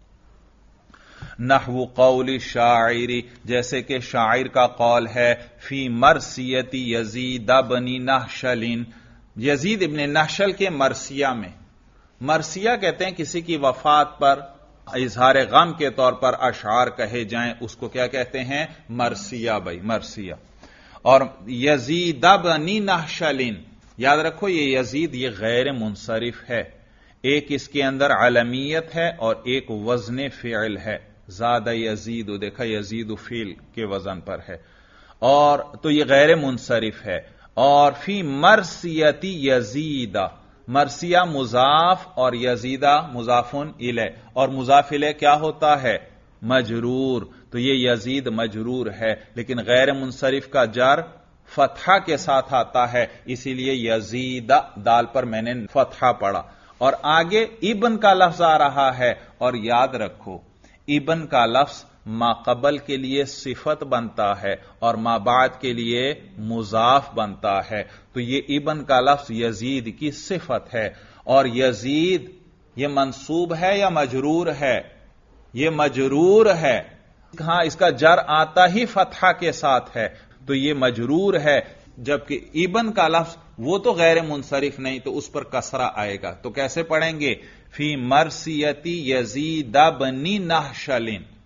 نحو قول الشاعر، جیسے کہ شاعر کا قول ہے، فی مرثیت یزید بن نحشل، یزید ابن نحشل کے مرثیہ میں. مرثیہ کہتے ہیں کسی کی وفات پر اظہار غم کے طور پر اشعار کہے جائیں، اس کو کیا کہتے ہیں؟ مرثیہ. بھائی مرثیہ. اور یزید بن نحشل، یاد رکھو یہ یزید یہ غیر منصرف ہے، ایک اس کے اندر علمیت ہے اور ایک وزن فعل ہے. زیادہ یزید، دیکھا یزید فعل کے وزن پر ہے، اور تو یہ غیر منصرف ہے. اور فی مرثیت یزید، مرثیہ مضاف اور یزیدہ مضاف الیہ، اور مضاف الیہ کیا ہوتا ہے؟ مجرور. تو یہ یزید مجرور ہے، لیکن غیر منصرف کا جر فتحہ کے ساتھ آتا ہے، اسی لیے یزید دال پر میں نے فتحہ پڑھا. اور آگے ابن کا لفظ آ رہا ہے، اور یاد رکھو ابن کا لفظ ما قبل کے لیے صفت بنتا ہے اور ما بعد کے لیے مضاف بنتا ہے. تو یہ ابن کا لفظ یزید کی صفت ہے، اور یزید یہ منصوب ہے یا مجرور ہے؟ یہ مجرور ہے. ہاں اس کا جر آتا ہی فتحہ کے ساتھ ہے، تو یہ مجرور ہے. جبکہ ابن کا لفظ وہ تو غیر منصرف نہیں، تو اس پر کسرہ آئے گا. تو کیسے پڑھیں گے؟ فی مرثیت یزید بن نحشل.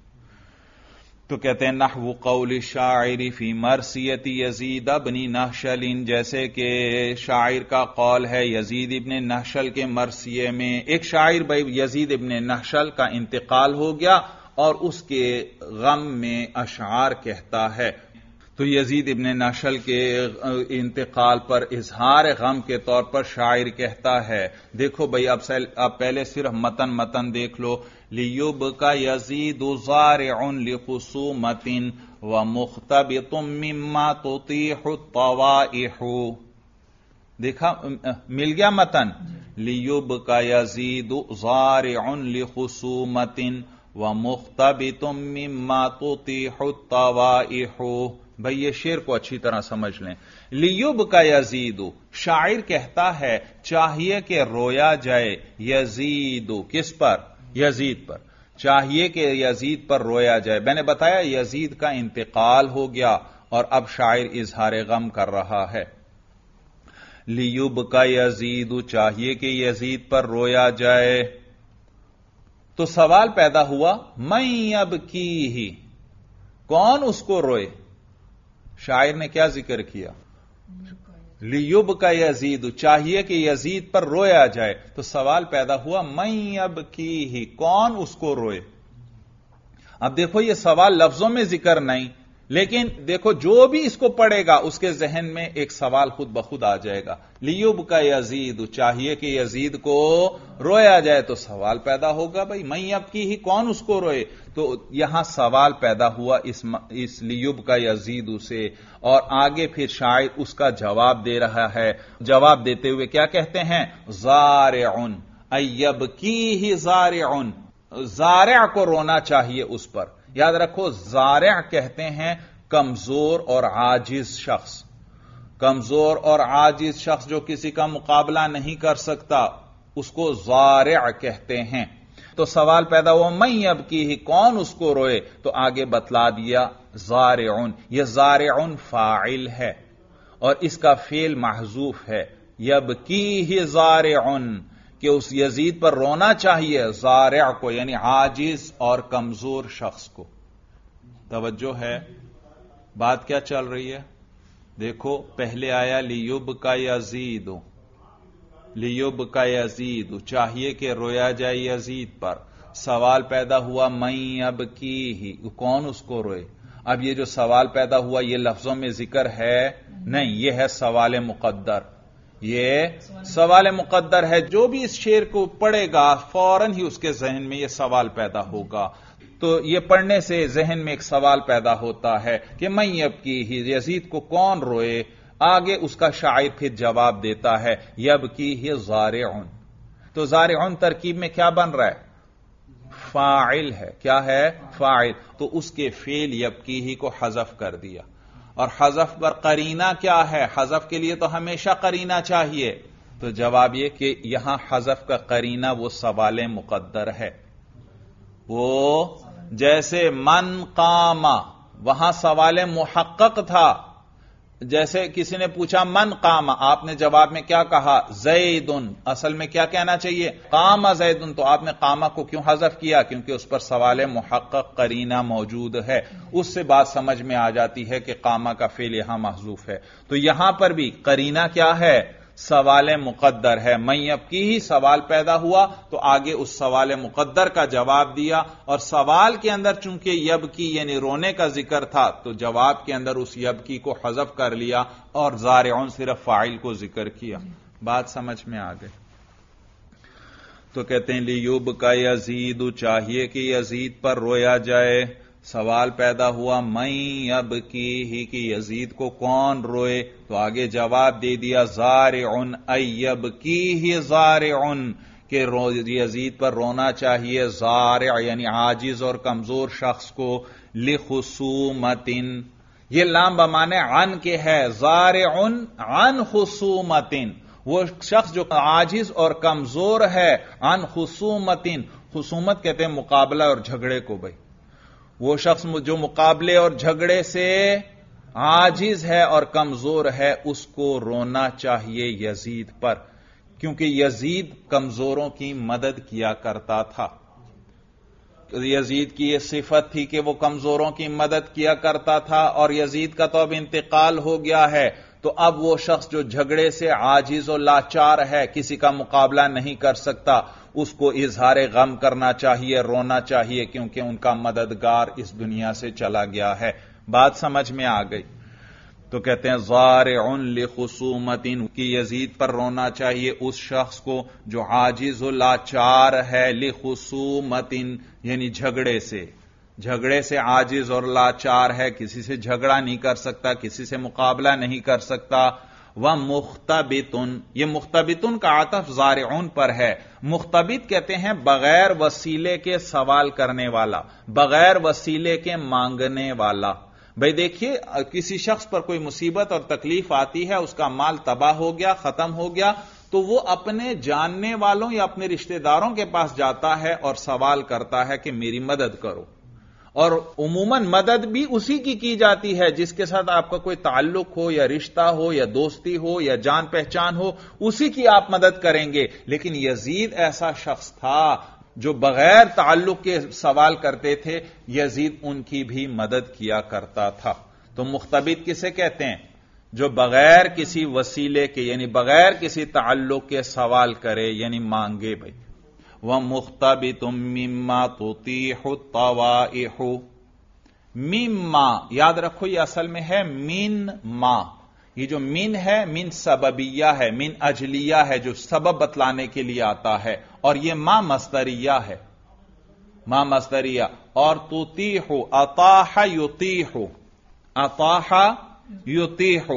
تو کہتے ہیں نحو قول الشاعر فی مرثیت یزید بن نحشل، جیسے کہ شاعر کا قول ہے یزید ابن نحشل کے مرثیے میں. ایک شاعر بھائی یزید ابن نحشل کا انتقال ہو گیا اور اس کے غم میں اشعار کہتا ہے. تو یزید ابن نحشل کے انتقال پر اظہار غم کے طور پر شاعر کہتا ہے. دیکھو بھائی اب پہلے صرف متن دیکھ لو. لیبکا یزید زارع لخصومت ومختبط مما تطیح الطوائح. دیکھا مل گیا متن. لیبکا یزید زارع لخصومت ومختبط مما تطیح الطوائح. بھئی یہ شعر کو اچھی طرح سمجھ لیں. لیبکا یزید، شاعر کہتا ہے چاہیے کہ رویا جائے یزید. کس پر؟ یزید پر. چاہیے کہ یزید پر رویا جائے. میں نے بتایا یزید کا انتقال ہو گیا اور اب شاعر اظہار غم کر رہا ہے. لیبکا یزید، چاہیے کہ یزید پر رویا جائے. تو سوال پیدا ہوا من یبکیہ، کون اس کو روئے؟ شاعر نے کیا ذکر کیا؟ لیبکا یزید، چاہیے کہ یزید پر رویا جائے. تو سوال پیدا ہوا من یبکیہ، کون اس کو روئے؟ اب دیکھو یہ سوال لفظوں میں ذکر نہیں، لیکن دیکھو جو بھی اس کو پڑھے گا اس کے ذہن میں ایک سوال خود بخود آ جائے گا. لیبکا یزید، چاہیے کہ یزید کو رویا جائے. تو سوال پیدا ہوگا بھائی من یبکیہ، کون اس کو روئے؟ تو یہاں سوال پیدا ہوا اس لیبکا یزید سے، اور آگے پھر شاعر اس کا جواب دے رہا ہے. جواب دیتے ہوئے کیا کہتے ہیں؟ زارع ایبکیہ زارع، زارع کو رونا چاہیے اس پر. یاد رکھو زارع کہتے ہیں کمزور اور عاجز شخص. کمزور اور عاجز شخص جو کسی کا مقابلہ نہیں کر سکتا اس کو زارع کہتے ہیں. تو سوال پیدا ہوا من یبکیہ، کون اس کو روئے؟ تو آگے بتلا دیا زارعون. یہ زارعون فاعل ہے اور اس کا فعل محذوف ہے. یبکیہ زارعون، کہ اس یزید پر رونا چاہیے زارع کو، یعنی عاجز اور کمزور شخص کو. توجہ ہے بات کیا چل رہی ہے؟ دیکھو پہلے آیا لیبکا یزید، لیبکا یزید، چاہیے کہ رویا جائے یزید پر. سوال پیدا ہوا من یبکیہ، کون اس کو روئے؟ اب یہ جو سوال پیدا ہوا یہ لفظوں میں ذکر ہے نہیں، یہ ہے سوال مقدر. یہ سوال مقدر ہے. جو بھی اس شعر کو پڑھے گا فوراً ہی اس کے ذہن میں یہ سوال پیدا ہوگا. تو یہ پڑھنے سے ذہن میں ایک سوال پیدا ہوتا ہے کہ من یبکیہ، یزید کو کون روئے؟ آگے اس کا شاعر پھر جواب دیتا ہے یبکیہ زارعن. تو زارعن ترکیب میں کیا بن رہا ہے؟ فاعل ہے. کیا ہے؟ فاعل. تو اس کے فعل یبکیہ کو حذف کر دیا. اور حذف پر قرینہ کیا ہے؟ حذف کے لیے تو ہمیشہ قرینہ چاہیے. تو جواب یہ کہ یہاں حذف کا قرینہ وہ سوال مقدر ہے. وہ جیسے من قام، وہاں سوال محقق تھا. جیسے کسی نے پوچھا من قام، آپ نے جواب میں کیا کہا؟ زیدن. اصل میں کیا کہنا چاہیے؟ قام زیدن. تو آپ نے قامہ کو کیوں حذف کیا؟ کیونکہ اس پر سوال محقق قرینہ موجود ہے. اس سے بات سمجھ میں آ جاتی ہے کہ قامہ کا فعل یہاں محذوف ہے. تو یہاں پر بھی قرینہ کیا ہے؟ سوال مقدر ہے. من یبکیہ سوال پیدا ہوا تو آگے اس سوال مقدر کا جواب دیا. اور سوال کے اندر چونکہ یبکی یعنی رونے کا ذکر تھا تو جواب کے اندر اس یبکی کو حذف کر لیا اور زارعون صرف فاعل کو ذکر کیا. بات سمجھ میں آ گئی. تو کہتے ہیں لیوب کا یزید، چاہیے کہ یزید پر رویا جائے. سوال پیدا ہوا من یبکیہ کہ یزید کو کون روئے؟ تو آگے جواب دے دیا زارعن ای یبکیہ زارعن کہ یزید پر رونا چاہیے زارع یعنی عاجز اور کمزور شخص کو. لخصومت، یہ لام بمانے عن کے ہے. زارعن عن خصومت، وہ شخص جو عاجز اور کمزور ہے. عن خصومت، خصومت کہتے ہیں مقابلہ اور جھگڑے کو. بھائی وہ شخص جو مقابلے اور جھگڑے سے عاجز ہے اور کمزور ہے اس کو رونا چاہیے یزید پر، کیونکہ یزید کمزوروں کی مدد کیا کرتا تھا. یزید کی یہ صفت تھی کہ وہ کمزوروں کی مدد کیا کرتا تھا. اور یزید کا تو اب انتقال ہو گیا ہے. تو اب وہ شخص جو جھگڑے سے عاجز و لاچار ہے، کسی کا مقابلہ نہیں کر سکتا، اس کو اظہار غم کرنا چاہیے، رونا چاہیے، کیونکہ ان کا مددگار اس دنیا سے چلا گیا ہے. بات سمجھ میں آ گئی. تو کہتے ہیں زارعن لخصومت کی یزید پر رونا چاہیے اس شخص کو جو عاجز و لاچار ہے. لخصومت یعنی جھگڑے سے، جھگڑے سے عاجز اور لاچار ہے، کسی سے جھگڑا نہیں کر سکتا، کسی سے مقابلہ نہیں کر سکتا. ومختبتن، یہ مختبتن کا عطف زارعون پر ہے. مختبت کہتے ہیں بغیر وسیلے کے سوال کرنے والا، بغیر وسیلے کے مانگنے والا. بھئی دیکھیے کسی شخص پر کوئی مصیبت اور تکلیف آتی ہے، اس کا مال تباہ ہو گیا، ختم ہو گیا، تو وہ اپنے جاننے والوں یا اپنے رشتہ داروں کے پاس جاتا ہے اور سوال کرتا ہے کہ میری مدد کرو. اور عموماً مدد بھی اسی کی جاتی ہے جس کے ساتھ آپ کا کوئی تعلق ہو یا رشتہ ہو یا دوستی ہو یا جان پہچان ہو، اسی کی آپ مدد کریں گے. لیکن یزید ایسا شخص تھا جو بغیر تعلق کے سوال کرتے تھے، یزید ان کی بھی مدد کیا کرتا تھا. تو مختبت کسے کہتے ہیں؟ جو بغیر کسی وسیلے کے یعنی بغیر کسی تعلق کے سوال کرے یعنی مانگے. بھائی وَمُخْتَبِتٌ مِّمَّا تُطِيحُ الطَّوَائِحُ، مِمَّا یاد رکھو یہ اصل میں ہے من ما. یہ جو من ہے من سببیہ ہے، من اجلیہ ہے جو سبب بتلانے کے لیے آتا ہے. اور یہ ما مصدریہ ہے، ما مصدریہ. اور تطیح اطاح یطیح، اطاح یطیح،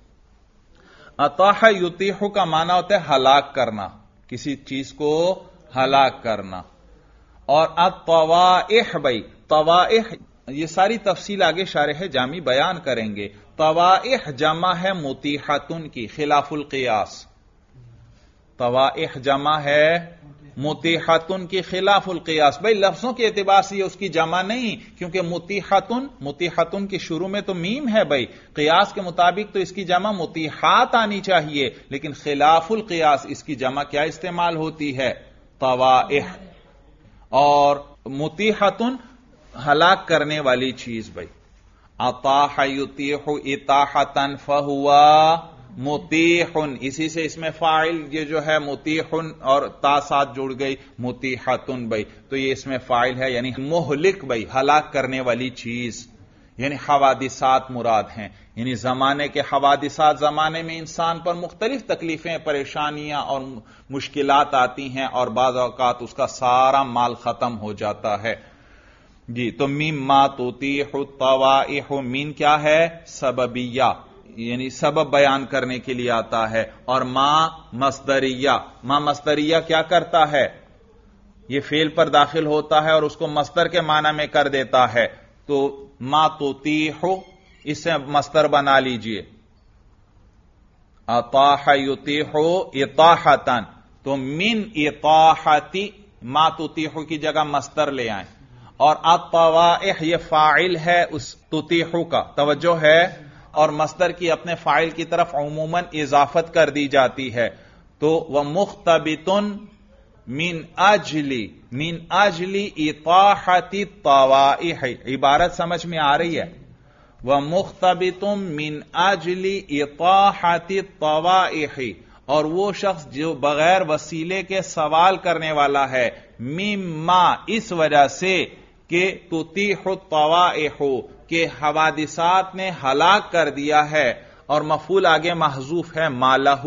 اطاح یطیح کا معنی ہوتا ہے ہلاک کرنا، کسی چیز کو ہلاک کرنا. اور الطوائح، بھائی طوائح یہ ساری تفصیل آگے شارح جامی بیان کریں گے. طوائح جمع ہے متیحتن کی، خلاف القیاس. طوائح جمع ہے متیحتن کی خلاف القیاس. بھائی لفظوں کے اعتبار سے یہ اس کی جمع نہیں، کیونکہ متیحتن کی شروع میں تو میم ہے. بھائی قیاس کے مطابق تو اس کی جمع متیحات آنی چاہیے، لیکن خلاف القیاس اس کی جمع کیا استعمال ہوتی ہے؟ طوائح. اور متیحتن ہلاک کرنے والی چیز. بھائی اطاح یطیح اطاحتن فہوا متیحن، اسی سے اس میں فاعل یہ جو ہے متیحن اور تا ساتھ جڑ گئی متیحتن. بھائی تو یہ اس میں فاعل ہے یعنی مہلک، بھائی ہلاک کرنے والی چیز. یعنی حوادثات مراد ہیں، یعنی زمانے کے حوادثات. زمانے میں انسان پر مختلف تکلیفیں، پریشانیاں اور مشکلات آتی ہیں اور بعض اوقات اس کا سارا مال ختم ہو جاتا ہے. جی تو مما تطیح الطوائح، مین کیا ہے؟ سببیہ. یعنی سبب بیان کرنے کے لیے آتا ہے، اور ما مصدریہ کیا کرتا ہے؟ یہ فعل پر داخل ہوتا ہے اور اس کو مصدر کے معنی میں کر دیتا ہے. تو ما تطیح اسے مصدر بنا لیجئے. اطاح یطیح اطاحتن، تو من اطاحتی ما تطیح کی جگہ مصدر لے آئیں. اور الطوائح یہ فاعل ہے اس تطیح کا، توجہ ہے، اور مصدر کی اپنے فاعل کی طرف عموماً اضافت کر دی جاتی ہے. تو ومختبتن من اجل اطاحت الطوائح، عبارت سمجھ میں آ رہی ہے؟ ومختبتن من اجل اطاحت الطوائح، اور وہ شخص جو بغیر وسیلے کے سوال کرنے والا ہے، مما اس وجہ سے کہ تطیح الطوائح کہ حوادثات نے ہلاک کر دیا ہے، اور مفعول آگے محذوف ہے مالہ.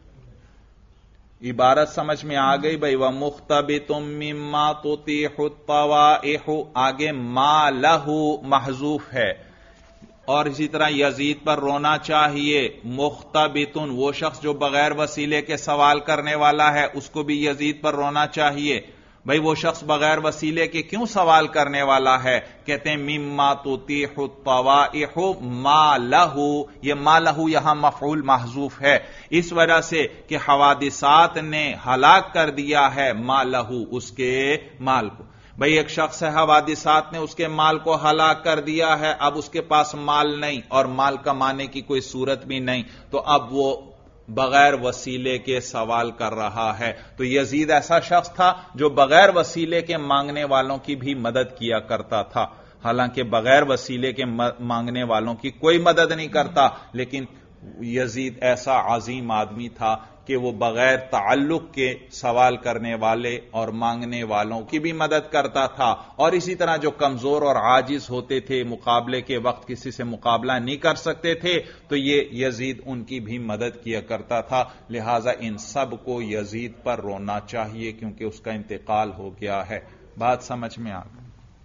عبارت سمجھ میں آ گئی بھائی؟ وَمُخْتَبِتٌ مِّمَّا تُطِيحُ الطَّوَائِحُ آگے مالہ محذوف ہے. اور اسی طرح یزید پر رونا چاہیے. مختبتن وہ شخص جو بغیر وسیلے کے سوال کرنے والا ہے، اس کو بھی یزید پر رونا چاہیے. بھئی وہ شخص بغیر وسیلے کے کیوں سوال کرنے والا ہے؟ کہتے ہیں مما تطیح الطوائح ما لہ، یہ ما لہ یہاں مفعول محذوف ہے اس وجہ سے کہ حوادثات نے ہلاک کر دیا ہے ما لہ اس کے مال کو. بھئی ایک شخص ہے، حوادثات نے اس کے مال کو ہلاک کر دیا ہے، اب اس کے پاس مال نہیں اور مال کمانے کی کوئی صورت بھی نہیں، تو اب وہ بغیر وسیلے کے سوال کر رہا ہے. تو یزید ایسا شخص تھا جو بغیر وسیلے کے مانگنے والوں کی بھی مدد کیا کرتا تھا. حالانکہ بغیر وسیلے کے مانگنے والوں کی کوئی مدد نہیں کرتا، لیکن یزید ایسا عظیم آدمی تھا کہ وہ بغیر تعلق کے سوال کرنے والے اور مانگنے والوں کی بھی مدد کرتا تھا. اور اسی طرح جو کمزور اور عاجز ہوتے تھے، مقابلے کے وقت کسی سے مقابلہ نہیں کر سکتے تھے، تو یہ یزید ان کی بھی مدد کیا کرتا تھا. لہذا ان سب کو یزید پر رونا چاہیے کیونکہ اس کا انتقال ہو گیا ہے. بات سمجھ میں آ گئی؟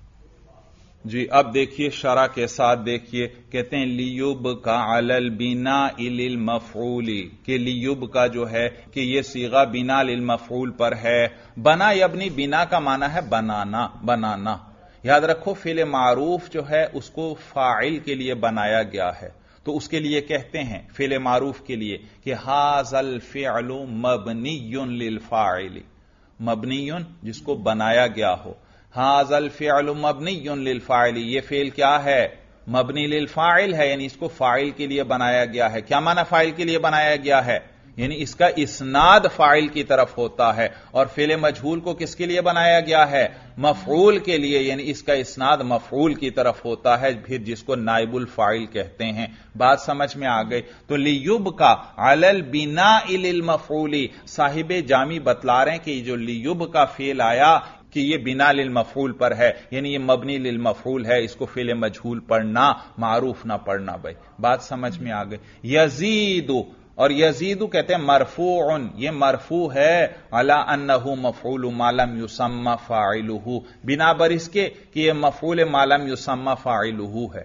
جی اب دیکھیے شرح کے ساتھ دیکھیے. کہتے ہیں لیب کا علی البناء للمفعول، کہ لیب کا جو ہے کہ یہ صیغہ بنا للمفعول پر ہے. بنا یبنی، بنا کا معنی ہے بنانا. یاد رکھو فعل معروف جو ہے اس کو فاعل کے لیے بنایا گیا ہے، تو اس کے لیے کہتے ہیں فعل معروف کے لیے کہ ھذا الفعل مبنی للفاعل، مبنی جس کو بنایا گیا ہو. ھذا الفعل مبنی للفاعل، یہ فعل کیا ہے؟ مبنی للفاعل ہے، یعنی اس کو فاعل کے لیے بنایا گیا ہے. کیا معنی فاعل کے لیے بنایا گیا ہے؟ یعنی اس کا اسناد فاعل کی طرف ہوتا ہے. اور فعل مجہول کو کس کے لیے بنایا گیا ہے؟ مفعول کے لیے، یعنی اس کا اسناد مفعول کی طرف ہوتا ہے، پھر جس کو نائب الفاعل کہتے ہیں. بات سمجھ میں آ گئی؟ تو لیب کا علی البناء للمفعول، صاحب جامی بتلا رہے ہیں کہ جو لیب کا فعل آیا کہ یہ بنا للمفعول پر ہے، یعنی یہ مبنی للمفعول ہے، اس کو فعل مجہول پڑھنا، معروف نہ پڑھنا. بھائی بات سمجھ میں آ گئی؟ یزید، اور یزید کہتے ہیں مرفوع، یہ مرفوع ہے علی انہ مفعول ما لم یسمى فاعلہ، بنا بر اس کے کہ یہ مفعول ما لم یسمى فاعلہ ہے.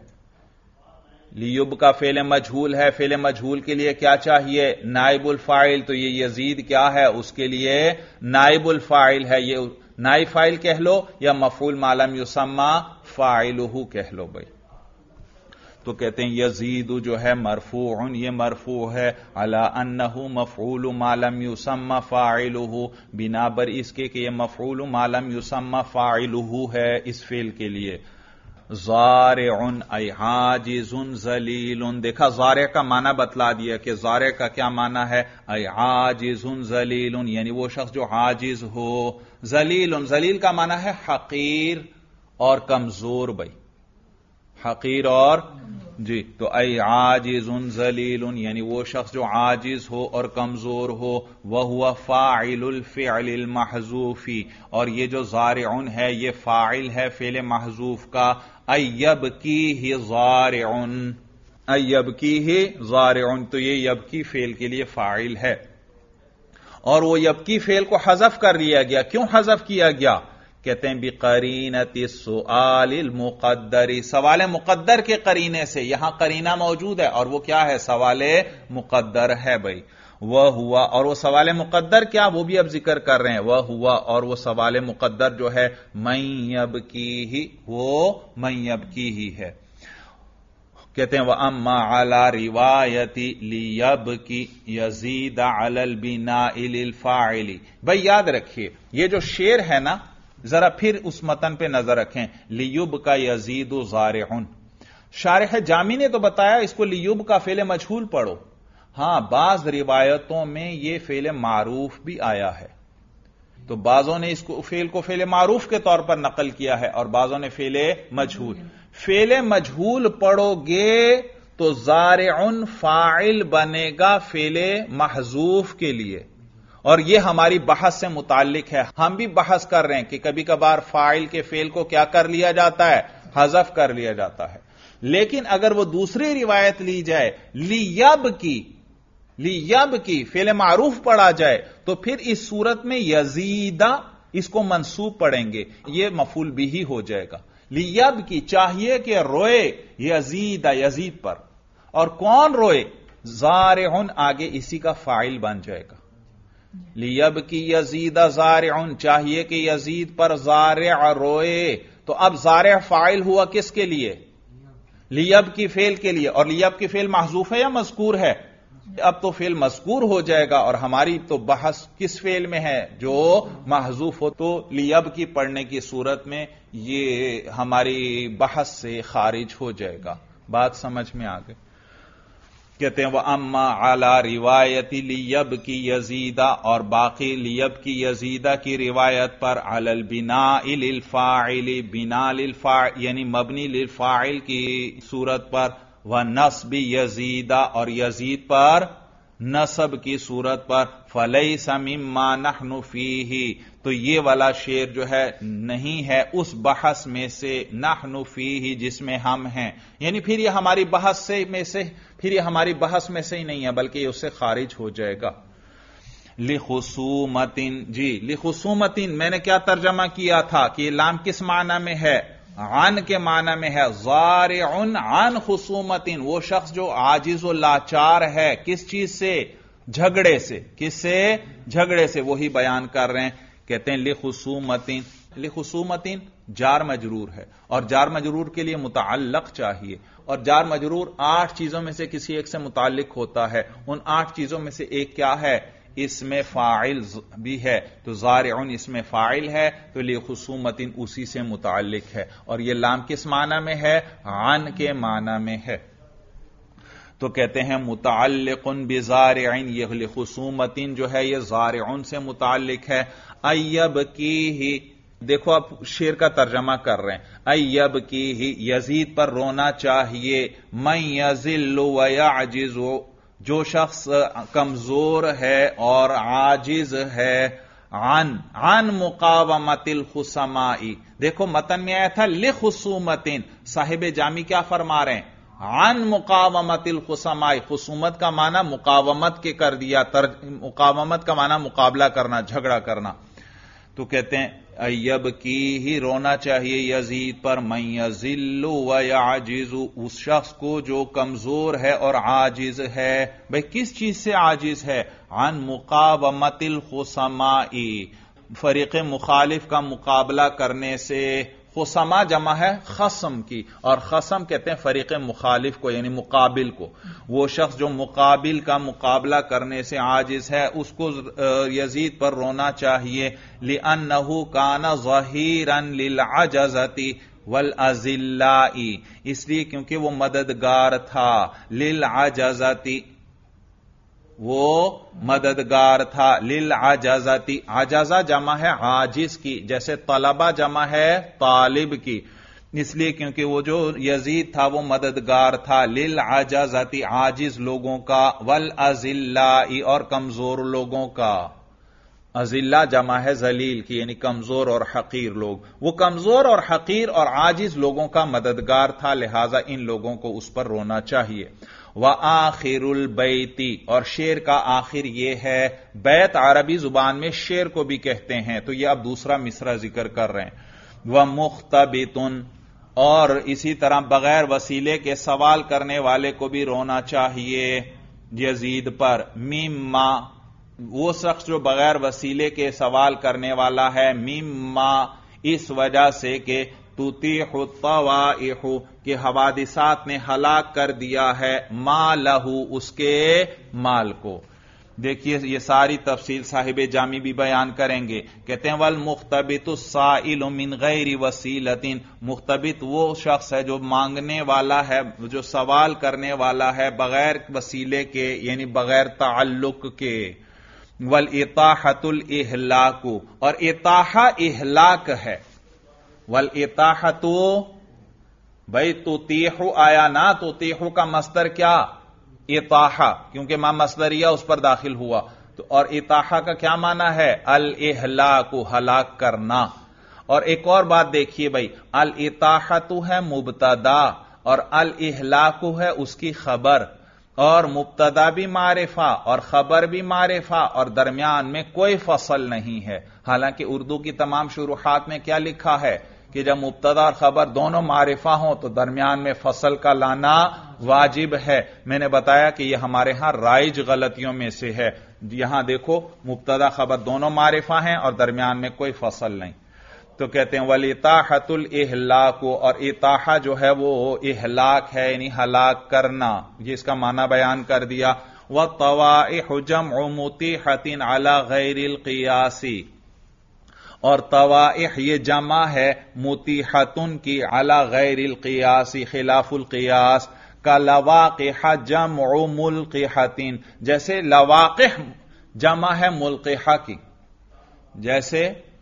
لیب کا فعل مجہول ہے، فعل مجہول کے لیے کیا چاہیے؟ نائب الفاعل. تو یہ یزید کیا ہے؟ اس کے لیے نائب الفاعل ہے. یہ نائب فاعل کہہ لو یا مفعول ما لم یسمى فاعلہ کہہ لو. بھائی تو کہتے ہیں یزید جو ہے مرفوع، یہ مرفوع ہے علی انہ مفعول ما لم یسمى فاعلہ، بنا بر اس کے کہ یہ مفعول ما لم یسمى فاعلہ ہے اس فعل کے لیے. زارع ای عاجز ذلیل، دیکھا زارع کا معنی بتلا دیا کہ زارع کا کیا معنی ہے؟ ای عاجز ذلیل، یعنی وہ شخص جو عاجز ہو. ذلیل کا معنی ہے حقیر اور کمزور. بھائی حقیر اور جی، تو ای عاجز ذلیل یعنی وہ شخص جو عاجز ہو اور کمزور ہو. وہو فاعل الفعل المحذوف، اور یہ جو زارع ہے یہ فاعل ہے فعل محذوف کا. ایبکیہ زارع، ایبکیہ زارع، تو یہ یبکی فعل کے لیے فاعل ہے. اور وہ یبکی فعل کو حذف کر دیا گیا. کیوں حذف کیا گیا؟ کہتے ہیں بقرینۃ السؤال المقدر، سوال مقدر کے قرینے سے، یہاں قرینہ موجود ہے اور وہ کیا ہے؟ سوال مقدر ہے بھائی۔ وہ ہوا، اور وہ سوال مقدر کیا، وہ بھی اب ذکر کر رہے ہیں، وہ ہوا، اور وہ سوال مقدر جو ہے من یبکیہ، وہ من یبکیہ ہے۔ کہتے ہیں وَأَمَّا عَلَى رِوَایَتِ لِيَبْكِ يَزِيدَ عَلَى الْبِنَاءِ لِلْفَاعِلِ۔ بھائی یاد رکھیے یہ جو شعر ہے نا، ذرا پھر اس متن پہ نظر رکھیں، لِيُبْكَ يَزِيدُ زَارِعٌ، شارح جامی نے تو بتایا اس کو لیوب کا فعل مجہول پڑھو، ہاں بعض روایتوں میں یہ فعل معروف بھی آیا ہے، تو بعضوں نے اس کو فعل معروف کے طور پر نقل کیا ہے اور بعضوں نے فعل مجہول۔ فعل مجہول پڑھو گے تو زارعن فاعل بنے گا فعل محذوف کے لیے، اور یہ ہماری بحث سے متعلق ہے، ہم بھی بحث کر رہے ہیں کہ کبھی کبھار فاعل کے فعل کو کیا کر لیا جاتا ہے؟ حذف کر لیا جاتا ہے۔ لیکن اگر وہ دوسری روایت لی جائے لیب کی فعل معروف پڑھا جائے تو پھر اس صورت میں یزیدہ اس کو منصوب پڑھیں گے، یہ مفعول بھی ہو جائے گا۔ لیب کی چاہیے کہ روئے یزیدہ، یزید پر، اور کون روئے؟ زارعن آگے اسی کا فاعل بن جائے گا۔ لیب کی یزیدہ زارعن، چاہیے کہ یزید پر زارع روئے، تو اب زارع فاعل ہوا کس کے لیے؟ لیب کی فعل کے لیے، اور لیب کی فعل محذوف ہے یا مذکور ہے؟ اب تو فعل مذکور ہو جائے گا، اور ہماری تو بحث کس فعل میں ہے؟ جو محذوف ہو، تو لیب کی پڑھنے کی صورت میں یہ ہماری بحث سے خارج ہو جائے گا۔ بات سمجھ میں آ گئی؟ کہتے ہیں وَأَمَّا عَلَى رِوَایَتِ لِيَبْكِ يَزِيدَ، اور باقی لیب کی یزیدہ کی روایت پر عَلَى الْبِنَاءِ لِلْفَاعِلِ، بنا للفاعل یعنی مبنی للفاعل کی صورت پر، وَنَصْبِ يَزِيدَ، اور یزید پر نصب کی صورت پر، فَلَيْسَ مِمَّا نَحْنُ فِيهِ، تو یہ والا شعر جو ہے نہیں ہے اس بحث میں سے، نحن فیہ جس میں ہم ہیں، یعنی پھر یہ ہماری بحث میں سے ہی نہیں ہے بلکہ یہ اس سے خارج ہو جائے گا۔ لِخُصُومَةٍ، جی لِخُصُومَةٍ میں نے کیا ترجمہ کیا تھا کہ یہ لام کس معنی میں ہے؟ عن کے معنی میں ہے۔ زارعن عن خصومتن، وہ شخص جو عاجز و لاچار ہے کس چیز سے؟ جھگڑے سے۔ کس سے؟ جھگڑے سے، وہی بیان کر رہے ہیں۔ کہتے ہیں لخصومتن، لخصومتن جار مجرور ہے، اور جار مجرور کے لیے متعلق چاہیے، اور جار مجرور 8 چیزوں میں سے کسی ایک سے متعلق ہوتا ہے، ان 8 چیزوں میں سے ایک کیا ہے؟ اس میں فاعل بھی ہے، تو زارعن اس میں فاعل ہے، تو لخصومتن اسی سے متعلق ہے، اور یہ لام کس معنی میں ہے؟ عن کے معنی میں ہے۔ تو کہتے ہیں متعلق بزارعن، یہ لخصومتن جو ہے یہ زارعن سے متعلق ہے۔ ایب کی ہی، دیکھو آپ شعر کا ترجمہ کر رہے ہیں، ایب کی ہی یزید پر رونا چاہیے، من یذل ویعجز، جو شخص کمزور ہے اور عاجز ہے، عن مقاومت الخصماء، دیکھو متن میں آیا تھا لخصومتن، صاحب جامی کیا فرما رہے ہیں؟ عن مقاومت الخصماء، خصومت کا معنی مقاومت کے کر دیا، مقاومت کا معنی مقابلہ کرنا، جھگڑا کرنا، تو کہتے ہیں ایب کی ہی رونا چاہیے یزید پر، من یذل ویعجز، اس شخص کو جو کمزور ہے اور عاجز ہے۔ بھئی کس چیز سے عاجز ہے؟ عن مقاومت الخصماء، فریق مخالف کا مقابلہ کرنے سے۔ خصما جمع ہے خصم کی، اور خصم کہتے ہیں فریق مخالف کو، یعنی مقابل کو۔ وہ شخص جو مقابل کا مقابلہ کرنے سے عاجز ہے اس کو یزید پر رونا چاہیے، لِأَنَّهُ كَانَ ظَهِيرًا لِلْعَجَزَةِ وَالْأَذِلَّاءِ، اس لیے کیونکہ وہ مددگار تھا، لِلْعَجَزَةِ وہ مددگار تھا، لِلْعَجَزَةِ، عجزہ جمع ہے عاجز کی، جیسے طلبہ جمع ہے طالب کی، اس لیے کیونکہ وہ جو یزید تھا وہ مددگار تھا، لِلْعَجَزَةِ عاجز لوگوں کا، وَالْأَذِلَّاءِ اور کمزور لوگوں کا۔ اذلہ جمع ہے ذلیل کی، یعنی کمزور اور حقیر لوگ، وہ کمزور اور حقیر اور عاجز لوگوں کا مددگار تھا، لہذا ان لوگوں کو اس پر رونا چاہیے۔ وآخر البیتی، اور شعر کا آخر یہ ہے، بیت عربی زبان میں شعر کو بھی کہتے ہیں، تو یہ اب دوسرا مصرع ذکر کر رہے ہیں۔ ومختبتن، اور اسی طرح بغیر وسیلے کے سوال کرنے والے کو بھی رونا چاہیے یزید پر۔ مما، وہ شخص جو بغیر وسیلے کے سوال کرنے والا ہے، مما، اس وجہ سے کہ تطیح الطوائح، کہ حوادثات نے ہلاک کر دیا ہے، مالہ، اس کے مال کو۔ دیکھیے یہ ساری تفصیل صاحب جامی بھی بیان کریں گے، کہتے ہیں والمختبط السائل من غیر وسیلۃ، مختبط وہ شخص ہے جو مانگنے والا ہے، جو سوال کرنے والا ہے بغیر وسیلے کے، یعنی بغیر تعلق کے۔ والاطاحۃ الاہلاک، اور اطاحہ اہلاک ہے۔ والاطاحۃ، بھائی تطیح آیا نا، تطیح کا مصدر کیا؟ اطاحہ، کیونکہ ما مصدریہ اس پر داخل ہوا، تو اور اطاحہ کا کیا معنی ہے؟ الاہلاک، ہلاک کرنا۔ اور ایک اور بات دیکھیے بھائی، الاطاحۃ ہے مبتدا اور الاہلاک ہے اس کی خبر، اور مبتدا بھی معرفہ اور خبر بھی معرفہ، اور درمیان میں کوئی فصل نہیں ہے۔ حالانکہ اردو کی تمام شروحات میں کیا لکھا ہے کہ جب مبتدا اور خبر دونوں معرفہ ہوں تو درمیان میں فصل کا لانا واجب ہے۔ میں نے بتایا کہ یہ ہمارے ہاں رائج غلطیوں میں سے ہے۔ یہاں دیکھو مبتدا خبر دونوں معرفہ ہیں اور درمیان میں کوئی فصل نہیں، تو کہتے ہیں والاطاحۃ الاہلاک، اور اطاحہ جو ہے وہ اہلاک ہے، یعنی ہلاک کرنا، یہ اس کا معنی بیان کر دیا۔ والطوائح جمع مطیحۃ علی غیر القیاس، اور طوائح یہ جمع ہے مطیحتن کی، علی غیر القیاس، خلاف القیاس، کا لواقح جمع ملقحۃ، جیسے لواقح جمع ہے ملقحہ کی، جیسے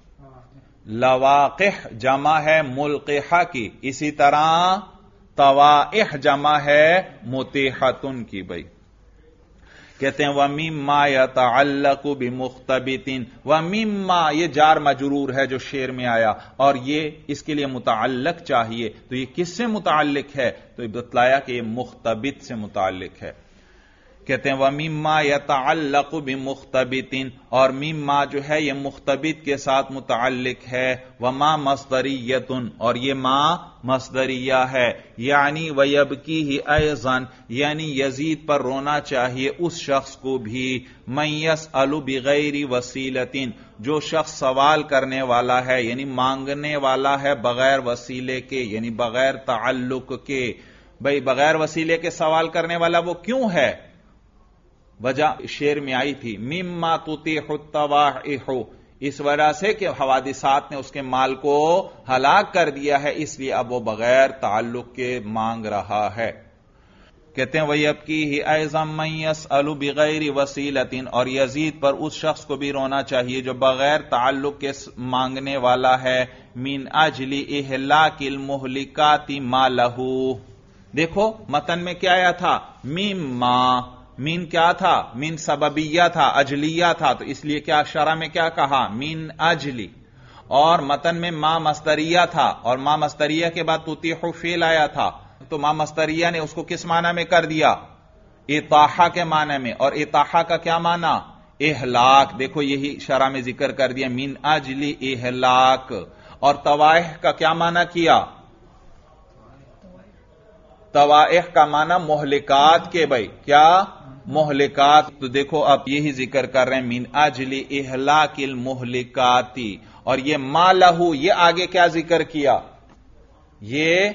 لواقح جمع ہے ملقحہ کی، اسی طرح طوائح جمع ہے مطیحتن کی۔ بھائی کہتے ہیں وَمِمَّا يَتَعَلَّقُ بِمُخْتَبِتٍ، وَمِمَّا یہ جار مجرور ہے جو شعر میں آیا، اور یہ اس کے لیے متعلق چاہیے، تو یہ کس سے متعلق ہے؟ تو بتلایا کہ یہ مختبت سے متعلق ہے۔ کہتے ہیں وَمِمَّا يَتَعَلَّقُ بِمُخْتَبِتٍ، اور مما جو ہے یہ مختبت کے ساتھ متعلق ہے، وَمَا مَصْدَرِيَّةٌ، اور یہ ما مصدریہ ہے، یعنی وَيَبْكِيهِ أَيْضًا، یعنی یزید پر رونا چاہیے اس شخص کو بھی، مَن يَسْأَلُ بِغَيْرِ وَسِيلَةٍ، جو شخص سوال کرنے والا ہے، یعنی مانگنے والا ہے بغیر وسیلے کے، یعنی بغیر تعلق کے۔ بھئی بغیر وسیلے کے سوال کرنے والا وہ کیوں ہے؟ وجہ شعر میں آئی تھی، مما تطیح الطوائح، اس وجہ سے کہ حوادثات نے اس کے مال کو ہلاک کر دیا ہے، اس لیے اب وہ بغیر تعلق کے مانگ رہا ہے۔ کہتے ہیں وَيَبْكِيهِ أَيْضًا مَن يَسْأَلُ بِغَيْرِ وَسِيلَةٍ، اور یزید پر اس شخص کو بھی رونا چاہیے جو بغیر تعلق کے مانگنے والا ہے، مِنْ أَجْلِ إِهْلَاكِ الْمُهْلِكَاتِ مَا لَهُ۔ دیکھو متن میں کیا آیا تھا؟ مما، مین کیا تھا؟ مین سببیہ تھا، اجلیہ تھا، تو اس لیے کیا شرح میں کیا کہا؟ مین اجلی، اور متن میں ما مصدریہ تھا، اور ما مصدریہ کے بعد تطیح فعل آیا تھا، تو ما مصدریہ نے اس کو کس معنی میں کر دیا؟ اطاحہ کے معنی میں، اور اطاحہ کا کیا معنی؟ اہلاک۔ دیکھو یہی شرح میں ذکر کر دیا، مین اجلی اہلاک۔ اور طوائح کا کیا معنی کیا؟ طوائح کا معنی مہلکات کے، بھائی کیا؟ مہلکات۔ تو دیکھو اب یہی ذکر کر رہے ہیں من اجل اہلاک المہلکات، اور یہ ما لہو، یہ آگے کیا ذکر کیا؟ یہ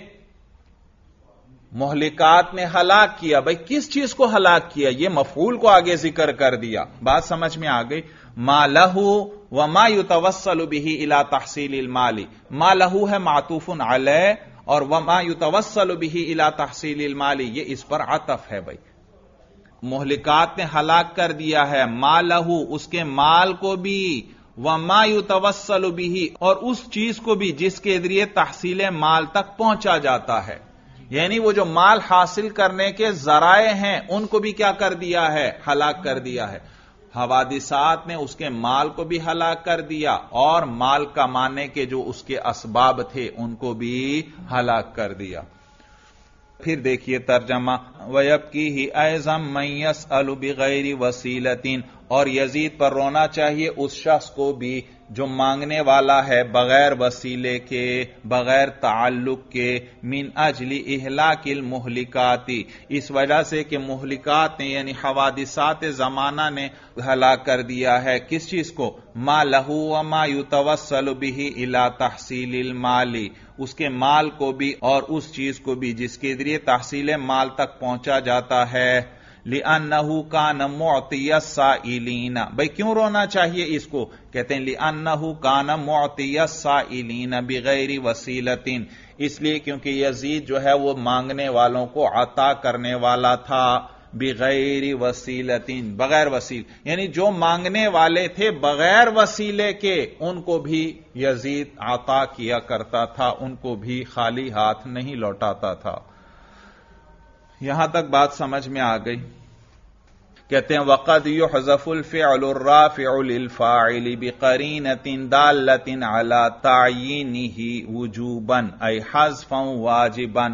مہلکات نے ہلاک کیا۔ بھائی کس چیز کو ہلاک کیا؟ یہ مفعول کو آگے ذکر کر دیا۔ بات سمجھ میں آ گئی؟ ما لہو وما یتوسل به الى تحصیل المال، ما لہو ہے معطوف علیہ، اور وما یتوسل به الى تحصیل المال یہ اس پر عطف ہے۔ بھائی مہلکات نے ہلاک کر دیا ہے، ما لہو اس کے مال کو بھی، وما یتوسل به اور اس چیز کو بھی جس کے ذریعے تحصیل مال تک پہنچا جاتا ہے، یعنی وہ جو مال حاصل کرنے کے ذرائع ہیں ان کو بھی کیا کر دیا ہے؟ ہلاک کر دیا ہے۔ حوادثات نے اس کے مال کو بھی ہلاک کر دیا، اور مال کمانے کے جو اس کے اسباب تھے ان کو بھی ہلاک کر دیا۔ پھر دیکھیے ترجمہ، وَيَبْكِيهِ أَيْضًا مَن يَسْأَلُ بِغَيْرِ وَسِيلَةٍ، اور یزید پر رونا چاہیے اس شخص کو بھی جو مانگنے والا ہے بغیر وسیلے کے، بغیر تعلق کے، من اجل اہلاک المہلکات، اس وجہ سے کہ مہلکات نے یعنی حوادثات زمانہ نے ہلاک کر دیا ہے کس چیز کو؟ ما لہو وما یتوسل بہ الی تحصیل المال، اس کے مال کو بھی اور اس چیز کو بھی جس کے ذریعے تحصیل مال تک پہنچا جاتا ہے۔ لِأَنَّهُ كَانَ مُعْطِيَ السَّائِلِينَ، بھئی کیوں رونا چاہیے اس کو؟ کہتے ہیں لِأَنَّهُ كَانَ مُعْطِيَ السَّائِلِينَ بِغَيْرِ وَسِيلَةٍ، اس لیے کیونکہ یزید جو ہے وہ مانگنے والوں کو عطا کرنے والا تھا، بغیر وسیلتین، بغیر وسیل، یعنی جو مانگنے والے تھے بغیر وسیلے کے ان کو بھی یزید عطا کیا کرتا تھا، ان کو بھی خالی ہاتھ نہیں لوٹاتا تھا۔ یہاں تک بات سمجھ میں آ گئی؟ کہتے ہیں وَقَدْ يُحْذَفُ الْفِعْلُ الرَّافِعُ لِلْفَاعِلِ بِقَرِينَةٍ دَالَّةٍ عَلَى تَعْيِينِهِ وُجُوبًا أي حذفا واجبا۔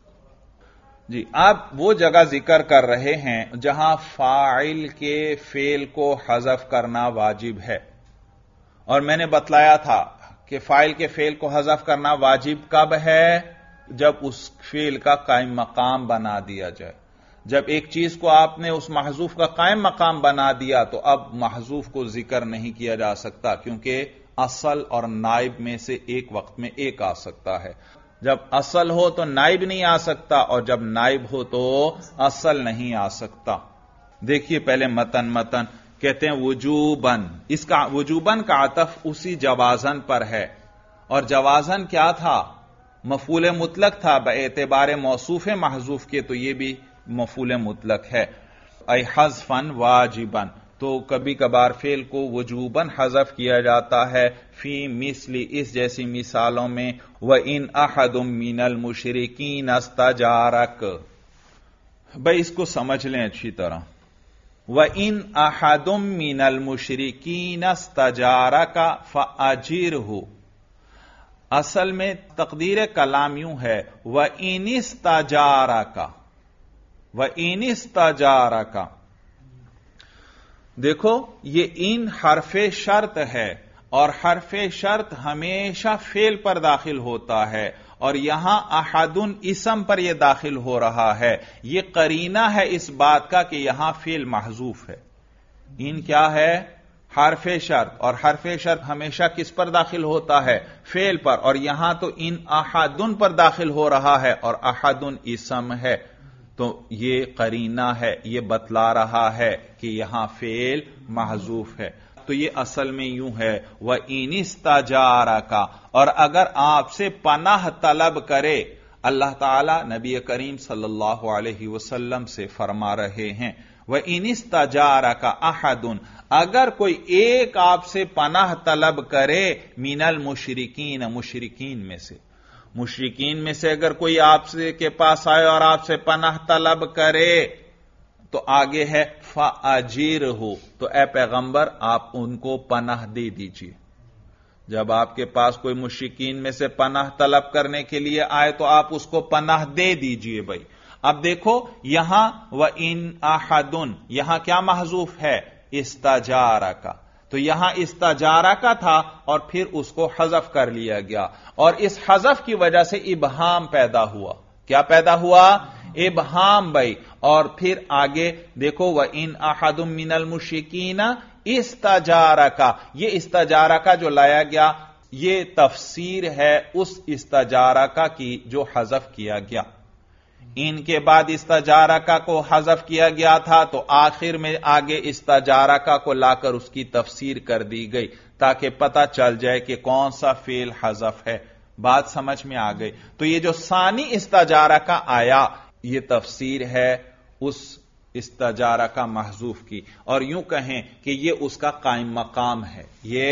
جی اب وہ جگہ ذکر کر رہے ہیں جہاں فاعل کے فعل کو حذف کرنا واجب ہے، اور میں نے بتلایا تھا کہ فاعل کے فعل کو حذف کرنا واجب کب ہے؟ جب اس فعل کا قائم مقام بنا دیا جائے۔ جب ایک چیز کو آپ نے اس محذوف کا قائم مقام بنا دیا تو اب محذوف کو ذکر نہیں کیا جا سکتا، کیونکہ اصل اور نائب میں سے ایک وقت میں ایک آ سکتا ہے۔ جب اصل ہو تو نائب نہیں آ سکتا، اور جب نائب ہو تو اصل نہیں آ سکتا۔ دیکھیے پہلے متن کہتے ہیں وجوباً، اس کا وجوباً کا عطف اسی جوازن پر ہے، اور جوازن کیا تھا؟ مفعول مطلق تھا، باعتبار موصوف محذوف کے تو یہ بھی مفعول مطلق ہے۔ اے حذفاً واجباً، تو کبھی کبھار فعل کو وجوباً حذف کیا جاتا ہے، فی مثل، اس جیسی مثالوں میں، وَإِنْ أَحَدٌ مِّنَ الْمُشْرِكِينَ اسْتَجَارَكَ، بھئی اس کو سمجھ لیں اچھی طرح۔ وَإِنْ أَحَدٌ مِّنَ الْمُشْرِكِينَ اسْتَجَارَكَ فَأَجِرْهُ، اصل میں تقدیر کلام یوں ہے وَإِنِ اسْتَجَارَكَ، وَإِنِ اسْتَجَارَكَ، دیکھو یہ ان حرف شرط ہے، اور حرف شرط ہمیشہ فعل پر داخل ہوتا ہے، اور یہاں احدن اسم پر یہ داخل ہو رہا ہے، یہ قرینہ ہے اس بات کا کہ یہاں فعل محذوف ہے۔ ان کیا ہے؟ حرف شرط، اور حرف شرط ہمیشہ کس پر داخل ہوتا ہے؟ فعل پر، اور یہاں تو ان احدن پر داخل ہو رہا ہے، اور احدن اسم ہے، تو یہ قرینہ ہے، یہ بتلا رہا ہے کہ یہاں فعل محذوف ہے۔ تو یہ اصل میں یوں ہے وَإِنِ اسْتَجَارَكَ، اور اگر آپ سے پناہ طلب کرے، اللہ تعالی نبی کریم صلی اللہ علیہ وسلم سے فرما رہے ہیں وَإِنِ اسْتَجَارَكَ أَحَدٌ، اگر کوئی ایک آپ سے پناہ طلب کرے، مِنَ الْمُشْرِكِينَ، مشرکین میں سے، مشرکین میں سے اگر کوئی آپ سے کے پاس آئے اور آپ سے پناہ طلب کرے، تو آگے ہے فَأَجِرْهُ، تو اے پیغمبر آپ ان کو پناہ دے دیجئے۔ جب آپ کے پاس کوئی مشرکین میں سے پناہ طلب کرنے کے لیے آئے تو آپ اس کو پناہ دے دیجئے۔ بھائی اب دیکھو یہاں وَإِنْ أَحَدٌ، یہاں کیا محذوف ہے؟ اسْتَجَارَكَ، تو یہاں استجارہ تھا اور پھر اس کو حذف کر لیا گیا، اور اس حذف کی وجہ سے ابہام پیدا ہوا۔ کیا پیدا ہوا؟ ابہام بھائی۔ اور پھر آگے دیکھو وَإِنْ أَحَدٌ مِّنَ الْمُشْرِكِينَ اسْتَجَارَكَ، یہ استجارہ جو لایا گیا یہ تفسیر ہے اس استجارہ کی جو حذف کیا گیا۔ ان کے بعد استجارہ کو حذف کیا گیا تھا، تو آخر میں آگے استجارہ کو لا کر اس کی تفسیر کر دی گئی تاکہ پتہ چل جائے کہ کون سا فعل حذف ہے۔ بات سمجھ میں آ گئی؟ تو یہ جو ثانی استجارہ آیا یہ تفسیر ہے اس استجارہ محذوف کی، اور یوں کہیں کہ یہ اس کا قائم مقام ہے،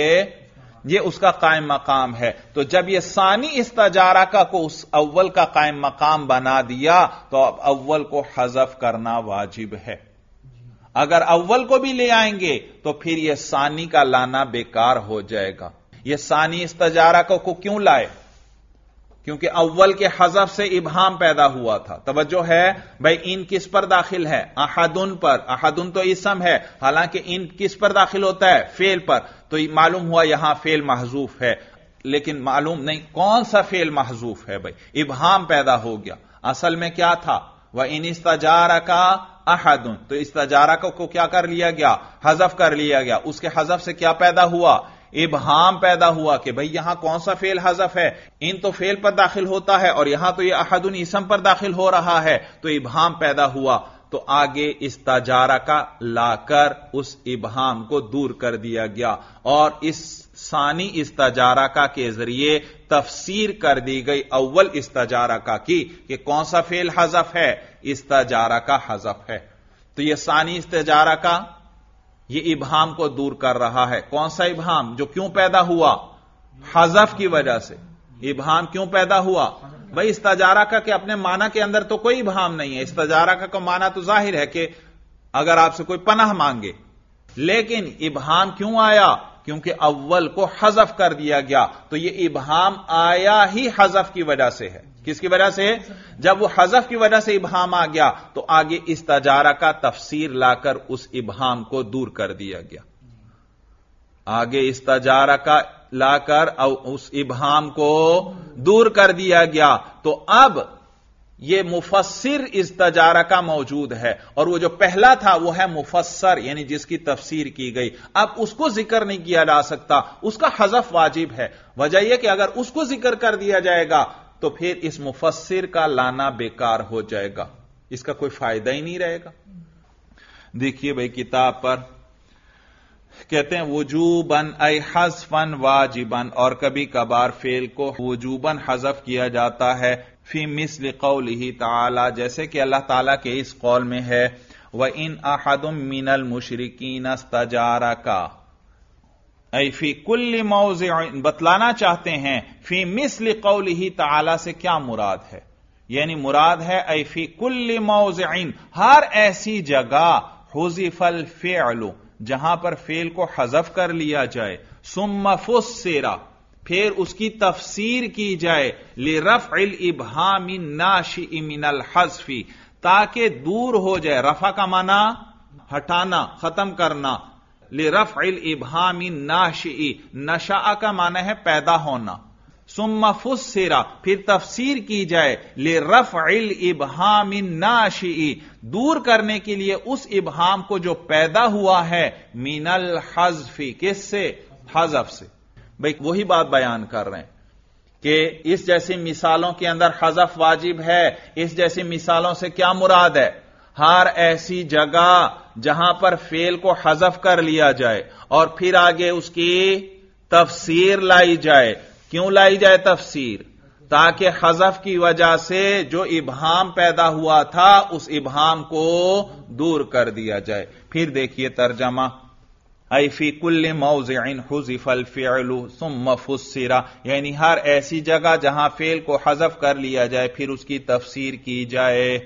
یہ اس کا قائم مقام ہے۔ تو جب یہ ثانی استجارہ کو اس اول کا قائم مقام بنا دیا تو اب اول کو حذف کرنا واجب ہے۔ اگر اول کو بھی لے آئیں گے تو پھر یہ ثانی کا لانا بیکار ہو جائے گا۔ یہ ثانی استجارہ کو کیوں لائے؟ کیونکہ اول کے حذف سے ابہام پیدا ہوا تھا. توجہ ہے بھائی، ان کس پر داخل ہے؟ احدن پر. احدن تو اسم ہے، حالانکہ ان کس پر داخل ہوتا ہے؟ فعل پر. تو معلوم ہوا یہاں فعل محذوف ہے، لیکن معلوم نہیں کون سا فعل محذوف ہے. بھائی ابہام پیدا ہو گیا. اصل میں کیا تھا؟ وَإِنِ اسْتَجَارَكَ أَحَدٌ، تو استجارہ کو کیا کر لیا گیا؟ حذف کر لیا گیا. اس کے حذف سے کیا پیدا ہوا؟ ابہام پیدا ہوا کہ بھئی یہاں کون سا فعل حذف ہے؟ ان تو فعل پر داخل ہوتا ہے اور یہاں تو یہ احدن اسم پر داخل ہو رہا ہے، تو ابہام پیدا ہوا. تو آگے استجارہ کا لا کر اس ابہام کو دور کر دیا گیا، اور اس ثانی استجارہ کا کے ذریعے تفسیر کر دی گئی اول استجارہ کا کی کہ کون سا فعل حذف ہے؟ استجارہ کا حذف ہے. تو یہ ثانی استجارہ کا یہ ابہام کو دور کر رہا ہے. کون سا ابہام؟ جو کیوں پیدا ہوا؟ حذف کی وجہ سے. ابہام کیوں پیدا ہوا؟ بھائی استجارہ کا کہ اپنے معنی کے اندر تو کوئی ابہام نہیں ہے. استجارہ کا معنی تو ظاہر ہے کہ اگر آپ سے کوئی پناہ مانگے، لیکن ابہام کیوں آیا؟ کیونکہ اول کو حذف کر دیا گیا. تو یہ ابہام آیا ہی حذف کی وجہ سے ہے. کس کی وجہ سے؟ جب وہ حذف کی وجہ سے ابہام آ گیا تو آگے استجارہ کا تفسیر لا کر اس ابہام کو دور کر دیا گیا. آگے استجارہ کا لا کر اس ابہام کو دور کر دیا گیا. تو اب یہ مفسر استجارہ کا موجود ہے، اور وہ جو پہلا تھا وہ ہے مفسر، یعنی جس کی تفسیر کی گئی. اب اس کو ذکر نہیں کیا جا سکتا، اس کا حذف واجب ہے. وجہ یہ کہ اگر اس کو ذکر کر دیا جائے گا تو پھر اس مفسر کا لانا بیکار ہو جائے گا، اس کا کوئی فائدہ ہی نہیں رہے گا. دیکھیے بھائی کتاب پر کہتے ہیں وجوباً ای حذفاً واجباً، اور کبھی کبھار فعل کو وجوباً حذف کیا جاتا ہے. فی مثل قولہ تعالی، جیسے کہ اللہ تعالیٰ کے اس قول میں ہے وَإِنْ أَحَدٌ مِّنَ الْمُشْرِكِينَ اسْتَجَارَكَ، ای فی کل موضع، بتلانا چاہتے ہیں فی مثل قولہ تعالی سے کیا مراد ہے. یعنی مراد ہے ای فی کل موضع، ہر ایسی جگہ حذف الفعل، جہاں پر فعل کو حذف کر لیا جائے، ثم فسر، پھر اس کی تفسیر کی جائے، لرفع الابہام الناشئ من الحذف، تاکہ دور ہو جائے. رفع کا معنی ہٹانا، ختم کرنا. لرفع الابہام الناشئ، نشأ کا معنی ہے پیدا ہونا. ثم فسر، پھر تفسیر کی جائے، لرفع الابہام الناشئ، دور کرنے کے لیے اس ابہام کو جو پیدا ہوا ہے، من الحذف، کس سے؟ حذف سے. بھئی وہی بات بیان کر رہے ہیں کہ اس جیسی مثالوں کے اندر حذف واجب ہے. اس جیسی مثالوں سے کیا مراد ہے؟ ہر ایسی جگہ جہاں پر فعل کو حذف کر لیا جائے اور پھر آگے اس کی تفسیر لائی جائے. کیوں لائی جائے تفسیر؟ تاکہ حذف کی وجہ سے جو ابہام پیدا ہوا تھا اس ابہام کو دور کر دیا جائے. پھر دیکھیے ترجمہ، ای فی کل موضع حذف الفعل ثم فسر، یعنی ہر ایسی جگہ جہاں فعل کو حذف کر لیا جائے پھر اس کی تفسیر کی جائے.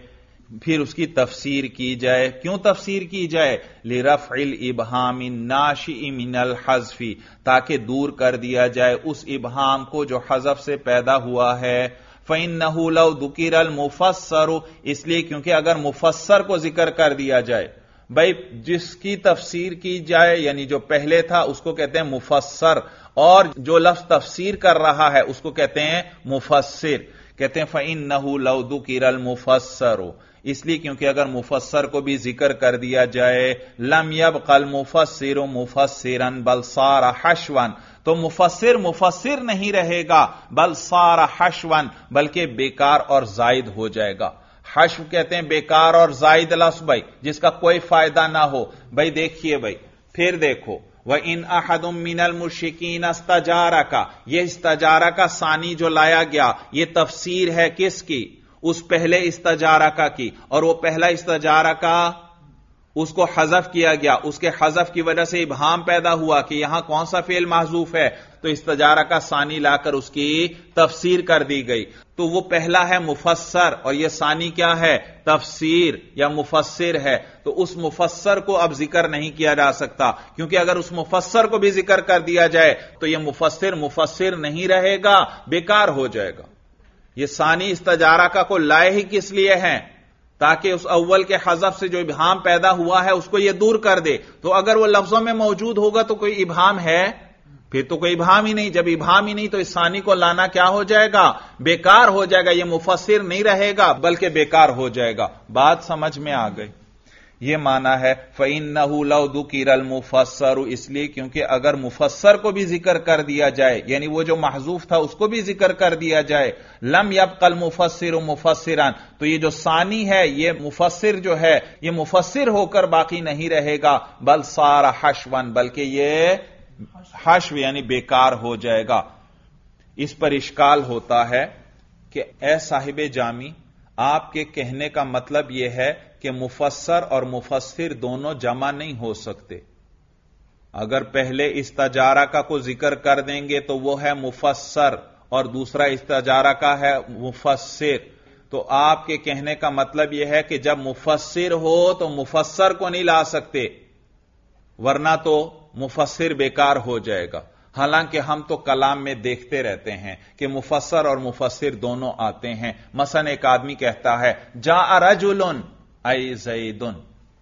کیوں تفسیر کی جائے؟ لرفع الابہام الناشئ من الحذف، تاکہ دور کر دیا جائے اس ابہام کو جو حذف سے پیدا ہوا ہے. فإنه لو ذکر المفسر، اس لیے کیونکہ اگر مفسر کو ذکر کر دیا جائے، بھائی جس کی تفسیر کی جائے یعنی جو پہلے تھا اس کو کہتے ہیں مفسر، اور جو لفظ تفسیر کر رہا ہے اس کو کہتے ہیں مفسر. کہتے ہیں فإنه لو ذکر المفسر، اس لیے کیونکہ اگر مفسر کو بھی ذکر کر دیا جائے، لم يبق المفسر مفسرا بل صار حشوا، تو مفسر نہیں رہے گا، بل صار حشوا، بلکہ بیکار اور زائد ہو جائے گا. حشو کہتے ہیں بیکار اور زائد لفظ بھائی جس کا کوئی فائدہ نہ ہو. بھائی دیکھیے بھائی پھر دیکھو وَإِنْ أَحَدٌ مِّنَ الْمُشْرِكِينَ اسْتَجَارَكَ، یہ استجارہ کا ثانی جو لایا گیا یہ تفسیر ہے کس کی؟ اس پہلے استجارہ کا کی، اور وہ پہلا استجارہ کا اس کو حذف کیا گیا. اس کے حذف کی وجہ سے ابہام پیدا ہوا کہ یہاں کون سا فعل محذوف ہے، تو استجارہ کا ثانی لا کر اس کی تفسیر کر دی گئی. تو وہ پہلا ہے مفسر اور یہ ثانی کیا ہے؟ تفسیر یا مفسر ہے. تو اس مفسر کو اب ذکر نہیں کیا جا سکتا، کیونکہ اگر اس مفسر کو بھی ذکر کر دیا جائے تو یہ مفسر نہیں رہے گا، بیکار ہو جائے گا. یہ ثانی استجارہ کا کو لائے ہی کس لیے ہیں؟ تاکہ اس اول کے حذف سے جو ابہام پیدا ہوا ہے اس کو یہ دور کر دے. تو اگر وہ لفظوں میں موجود ہوگا تو کوئی ابہام ہے؟ پھر تو کوئی ابہام ہی نہیں. جب ابہام ہی نہیں تو اس ثانی کو لانا کیا ہو جائے گا؟ بیکار ہو جائے گا. یہ مفسر نہیں رہے گا بلکہ بیکار ہو جائے گا. بات سمجھ میں آ گئی؟ یہ معنی ہے فَإِنَّهُ لَوْ ذُكِرَ الْمُفَسَّرُ، اس لیے کیونکہ اگر مفسر کو بھی ذکر کر دیا جائے، یعنی وہ جو محذوف تھا اس کو بھی ذکر کر دیا جائے، لم يبق المفسر مفسرا، تو یہ جو ثانی ہے یہ مفسر جو ہے یہ مفسر ہو کر باقی نہیں رہے گا، بل صار حشوا، بلکہ یہ حشو یعنی بیکار ہو جائے گا. اس پر اشکال ہوتا ہے کہ اے صاحب جامی، آپ کے کہنے کا مطلب یہ ہے کہ مفسر اور مفسر دونوں جمع نہیں ہو سکتے. اگر پہلے استجارہ کا کو ذکر کر دیں گے تو وہ ہے مفسر اور دوسرا استجارہ کا ہے مفسر. تو آپ کے کہنے کا مطلب یہ ہے کہ جب مفسر ہو تو مفسر کو نہیں لا سکتے، ورنہ تو مفسر بیکار ہو جائے گا. حالانکہ ہم تو کلام میں دیکھتے رہتے ہیں کہ مفسر اور مفسر دونوں آتے ہیں. مثلا ایک آدمی کہتا ہے جاء رجل ای زیدن،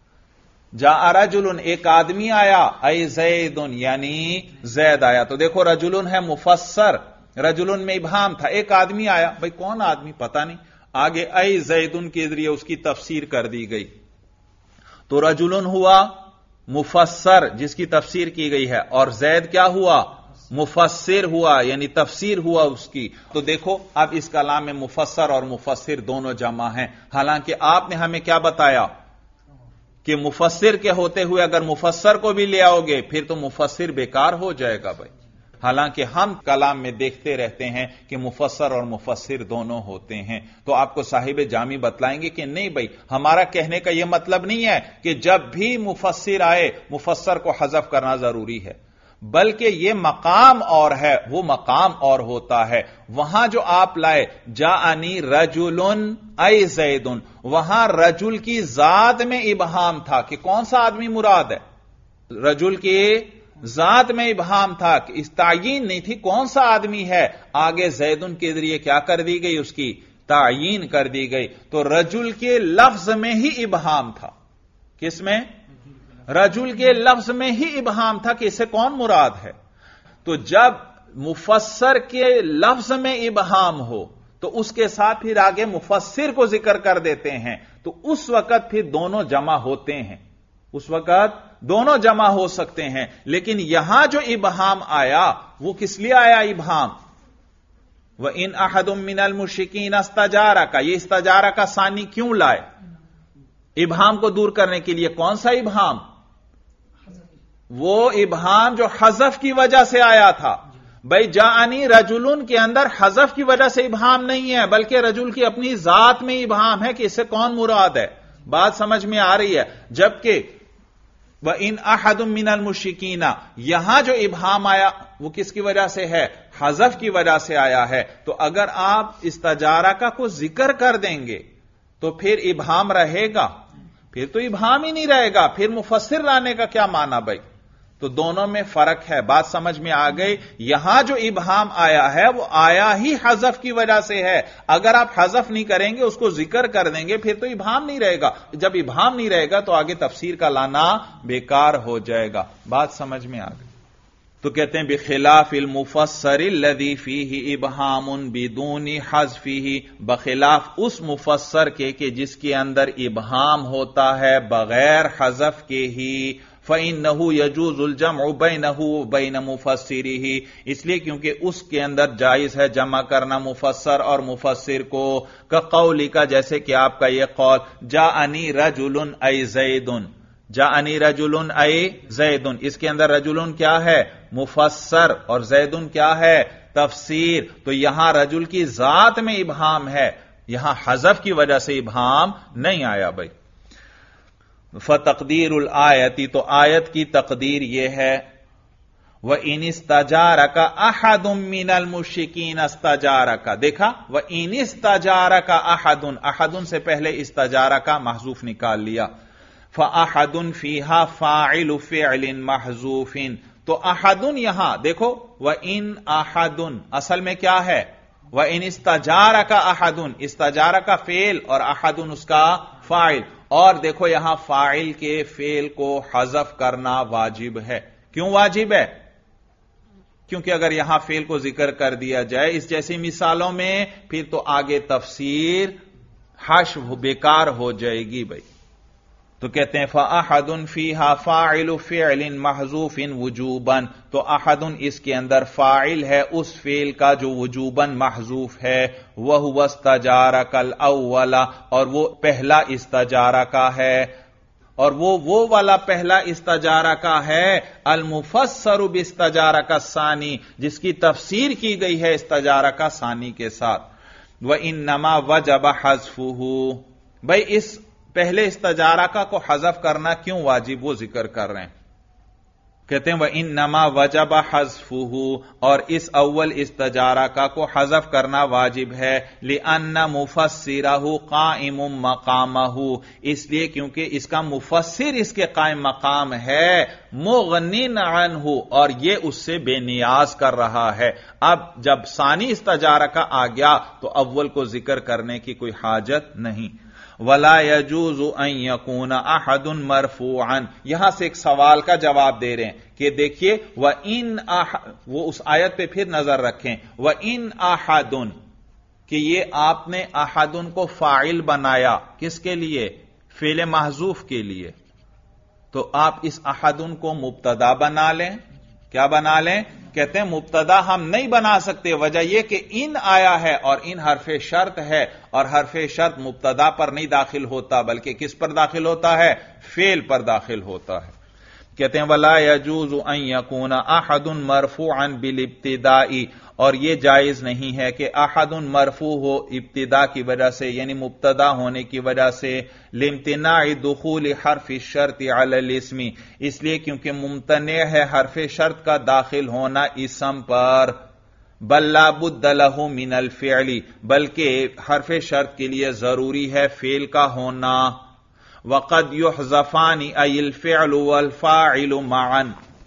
جاء رجل ایک آدمی آیا، ای زیدن یعنی زید آیا. تو دیکھو رجل ہے مفسر، رجل میں ابہام تھا، ایک آدمی آیا، بھئی کون آدمی پتہ نہیں، آگے ای زیدن کے ذریعے اس کی تفسیر کر دی گئی. تو رجل ہوا مفسر جس کی تفسیر کی گئی ہے، اور زید کیا ہوا؟ مفسر ہوا یعنی تفسیر ہوا اس کی. تو دیکھو اب اس کلام میں مفسر اور مفسر دونوں جمع ہیں، حالانکہ آپ نے ہمیں کیا بتایا کہ مفسر کے ہوتے ہوئے اگر مفسر کو بھی لے آؤ گے پھر تو مفسر بیکار ہو جائے گا بھائی. حالانکہ ہم کلام میں دیکھتے رہتے ہیں کہ مفسر اور مفسر دونوں ہوتے ہیں. تو آپ کو صاحب جامی بتلائیں گے کہ نہیں بھائی، ہمارا کہنے کا یہ مطلب نہیں ہے کہ جب بھی مفسر آئے مفسر کو حذف کرنا ضروری ہے، بلکہ یہ مقام اور ہے، وہ مقام اور ہوتا ہے. وہاں جو آپ لائے جاءنی رجل ای زیدن، وہاں رجل کی ذات میں ابہام تھا کہ کون سا آدمی مراد ہے، رجل کی ذات میں ابہام تھا کہ اس تعین نہیں تھی کون سا آدمی ہے. آگے زیدن کے ذریعے کیا کر دی گئی؟ اس کی تعین کر دی گئی. تو رجل کے لفظ میں ہی ابہام تھا. کس میں؟ رجل کے لفظ میں ہی ابہام تھا کہ اسے کون مراد ہے. تو جب مفسر کے لفظ میں ابہام ہو تو اس کے ساتھ پھر آگے مفسر کو ذکر کر دیتے ہیں، تو اس وقت پھر دونوں جمع ہوتے ہیں، اس وقت دونوں جمع ہو سکتے ہیں. لیکن یہاں جو ابہام آیا وہ کس لیے آیا ابہام؟ وَإِنْ أَحَدٌ مِّنَ الْمُشْرِكِينَ اسْتَجَارَكَ، یہ استجارہ کا ثانی کیوں لائے؟ ابہام کو دور کرنے کے لیے. کون سا ابہام؟ وہ ابہام جو حذف کی وجہ سے آیا تھا. بھائی جاءنی رجلن کے اندر حذف کی وجہ سے ابہام نہیں ہے، بلکہ رجل کی اپنی ذات میں ابہام ہے کہ اس سے کون مراد ہے. بات سمجھ میں آ رہی ہے؟ جبکہ وَإِنْ أَحَدٌ مِّنَ الْمُشْرِكِينَ یہاں جو ابہام آیا وہ کس کی وجہ سے ہے؟ حذف کی وجہ سے آیا ہے. تو اگر آپ استجارہ کا کو ذکر کر دیں گے تو پھر ابہام رہے گا؟ پھر تو ابہام ہی نہیں رہے گا، پھر مفسر لانے کا کیا معنی بھائی؟ تو دونوں میں فرق ہے. بات سمجھ میں آ گئی؟ یہاں جو ابہام آیا ہے وہ آیا ہی حذف کی وجہ سے ہے. اگر آپ حذف نہیں کریں گے، اس کو ذکر کر دیں گے، پھر تو ابہام نہیں رہے گا. جب ابہام نہیں رہے گا تو آگے تفسیر کا لانا بیکار ہو جائے گا. بات سمجھ میں آ گئی؟ تو کہتے ہیں بخلاف المفسر الذی فیہ ابہام بدون حذفہ، بخلاف اس مفسر کے کہ جس کے اندر ابہام ہوتا ہے بغیر حذف کے ہی. فَإِنَّهُ يَجُوزُ الْجَمْعُ بَيْنَهُ وَبَيْنَ مُفَسِّرِهِ، اس لیے کیونکہ اس کے اندر جائز ہے جمع کرنا مفسر اور مفسر کو. کقولی کا، جیسے کہ آپ کا یہ قول جاءنی رجل ای زیدن، جاءنی رجل ای زیدن، اس کے اندر رجل کیا ہے؟ مفسر، اور زیدن کیا ہے؟ تفسیر. تو یہاں رجل کی ذات میں ابہام ہے، یہاں حذف کی وجہ سے ابہام نہیں آیا بھائی. فتقدیر الآیتی، تو آیت کی تقدیر یہ ہے وَإِنِ اسْتَجَارَكَ أَحَدٌ مِّنَ الْمُشْرِكِينَ اسْتَجَارَكَ. دیکھا وَإِنِ اسْتَجَارَكَ أَحَدٌ، احدن سے پہلے استجارہ کا محذوف نکال لیا. فَأَحَدٌ فِيهَا فَاعِلُ فِعْلٍ مَحْذُوفٍ، تو احدن یہاں دیکھو وَإِنْ أَحَدٌ اصل میں کیا ہے؟ وَإِنِ اسْتَجَارَكَ أَحَدٌ، استجارہ کا فعل اور احدن اس کا فاعل. اور دیکھو یہاں فاعل کے فعل کو حذف کرنا واجب ہے. کیوں واجب ہے؟ کیونکہ اگر یہاں فعل کو ذکر کر دیا جائے اس جیسی مثالوں میں پھر تو آگے تفسیر حشو بیکار ہو جائے گی بھائی. تو کہتے ہیں فَأَحَدٌ فِيهَا فَاعِلُ فِعْلٍ مَحْذُوفٍ وُجُوبًا، تو احدن اس کے اندر فاعل ہے اس فعل کا جو وجوباً محذوف ہے. وَهُوَ اسْتَجَارَكَ الْأَوَّلَ، اور وہ پہلا استجارہ کا ہے، اور وہ والا پہلا استجارہ کا ہے المفسر باستجارہ الثانی، جس کی تفسیر کی گئی ہے استجارہ کا ثانی کے ساتھ. وَإِنَّمَا وَجَبَ حَذْفُهُ، بھائی اس پہلے استجارہ کا کو حذف کرنا کیوں واجب وہ ذکر کر رہے ہیں. کہتے ہیں وَإِنَّمَا وَجَبَ حَذْفُهُ، اور اس اول استجارہ کا کو حذف کرنا واجب ہے. لِأَنَّ مُفَسِّرَهُ قَائِمٌ مَقَامَهُ، اس لیے کیونکہ اس کا مفسر اس کے قائم مقام ہے. مُغْنٍ عَنْهُ، اور یہ اس سے بے نیاز کر رہا ہے. اب جب ثانی استجارہ کا آ گیا تو اول کو ذکر کرنے کی کوئی حاجت نہیں. وَلَا يَجُوزُ أَن يَكُونَ أَحَدٌ مَرْفُوعًا، یہاں سے ایک سوال کا جواب دے رہے ہیں کہ دیکھیے وہ اس آیت پہ پھر نظر رکھیں. وَإِنْ أَحَدٌ، کہ یہ آپ نے احدن کو فاعل بنایا کس کے لیے؟ فعل محذوف کے لیے. تو آپ اس احدن کو مبتدا بنا لیں. کیا بنا لیں؟ کہتے ہیں مبتدا ہم نہیں بنا سکتے، وجہ یہ کہ ان آیا ہے اور ان حرف شرط ہے، اور حرف شرط مبتدا پر نہیں داخل ہوتا بلکہ کس پر داخل ہوتا ہے؟ فعل پر داخل ہوتا ہے. کہتے ہیں وَلَا يَجُوزُ أَن يَكُونَ أَحَدٌ مَرْفُوعًا بِالِابْتِدَاءِ، اور یہ جائز نہیں ہے کہ احد مرفوع ہو ابتدا کی وجہ سے، یعنی مبتدا ہونے کی وجہ سے. لامتناع دخول حرف الشرط علی الاسم، اس لیے کیونکہ ممتنع ہے حرف شرط کا داخل ہونا اسم پر. بل لا بد له من الفعل، بلکہ حرف شرط کے لیے ضروری ہے فعل کا ہونا. وقد يحذفان ای الفعل والفاعل معا.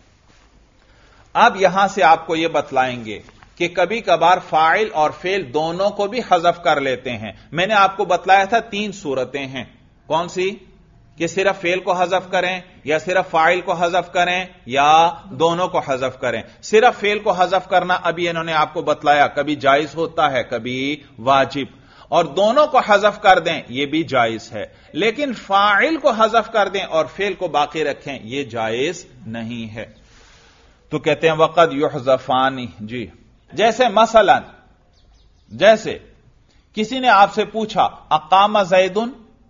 اب یہاں سے آپ کو یہ بتلائیں گے کہ کبھی کبھار فاعل اور فعل دونوں کو بھی حذف کر لیتے ہیں. میں نے آپ کو بتلایا تھا 3 صورتیں ہیں. کون سی؟ کہ صرف فعل کو حذف کریں، یا صرف فاعل کو حذف کریں، یا دونوں کو حذف کریں. صرف فعل کو حذف کرنا ابھی انہوں نے آپ کو بتلایا کبھی جائز ہوتا ہے کبھی واجب، اور دونوں کو حذف کر دیں یہ بھی جائز ہے. لیکن فاعل کو حذف کر دیں اور فعل کو باقی رکھیں یہ جائز نہیں ہے. تو کہتے ہیں وقد یحذفان. جی جیسے مثلا جیسے کسی نے آپ سے پوچھا اقام زیدن،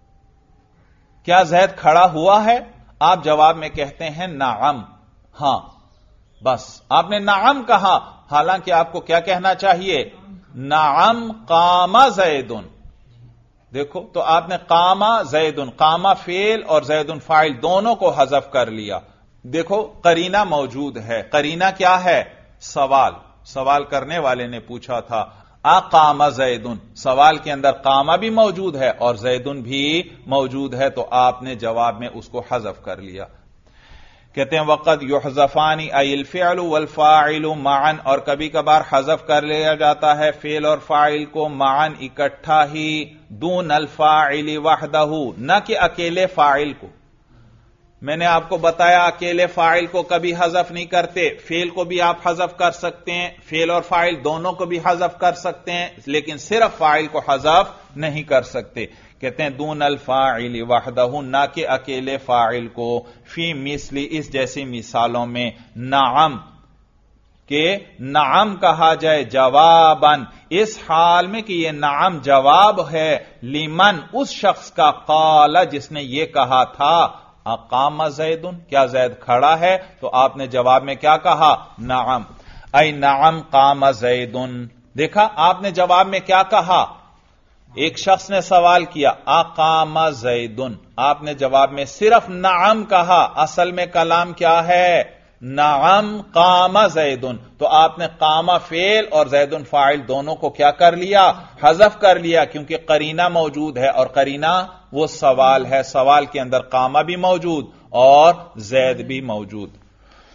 کیا زید کھڑا ہوا ہے؟ آپ جواب میں کہتے ہیں نعم، ہاں. بس آپ نے نعم کہا، حالانکہ آپ کو کیا کہنا چاہیے؟ نعم قام زیدن. دیکھو تو آپ نے قام زیدن، قام فعل اور زیدن فاعل دونوں کو حذف کر لیا. دیکھو قرینہ موجود ہے. قرینہ کیا ہے؟ سوال کرنے والے نے پوچھا تھا اقام زیدن، سوال کے اندر قامہ بھی موجود ہے اور زیدن بھی موجود ہے، تو آپ نے جواب میں اس کو حذف کر لیا. کہتے ہیں وقد یحذفان ای الفعل والفاعل معا، اور کبھی کبھار حذف کر لیا جاتا ہے فعل اور فاعل کو معا اکٹھا ہی. دون الفاعل وحدہ، نہ کہ اکیلے فاعل کو. میں نے آپ کو بتایا اکیلے فاعل کو کبھی حذف نہیں کرتے، فعل کو بھی آپ حذف کر سکتے ہیں، فعل اور فاعل دونوں کو بھی حذف کر سکتے ہیں، لیکن صرف فاعل کو حذف نہیں کر سکتے. کہتے ہیں دون الفاعل وحدہ، نہ کہ اکیلے فاعل کو. فی مثل، اس جیسی مثالوں میں. نعم، کہ نعم کہا جائے جواباً، اس حال میں کہ یہ نعم جواب ہے لمن، اس شخص کا قال جس نے یہ کہا تھا اقام زیدن، کیا زید کھڑا ہے؟ تو آپ نے جواب میں کیا کہا؟ نعم. ای نعم قام زیدن. دیکھا آپ نے جواب میں کیا کہا؟ ایک شخص نے سوال کیا اقام زیدن، آپ نے جواب میں صرف نعم کہا. اصل میں کلام کیا ہے؟ نعم قام زیدن. تو آپ نے قام فعل اور زیدن فاعل دونوں کو کیا کر لیا؟ حذف کر لیا، کیونکہ قرینہ موجود ہے، اور قرینہ وہ سوال ہے. سوال کے اندر قامہ بھی موجود اور زید بھی موجود.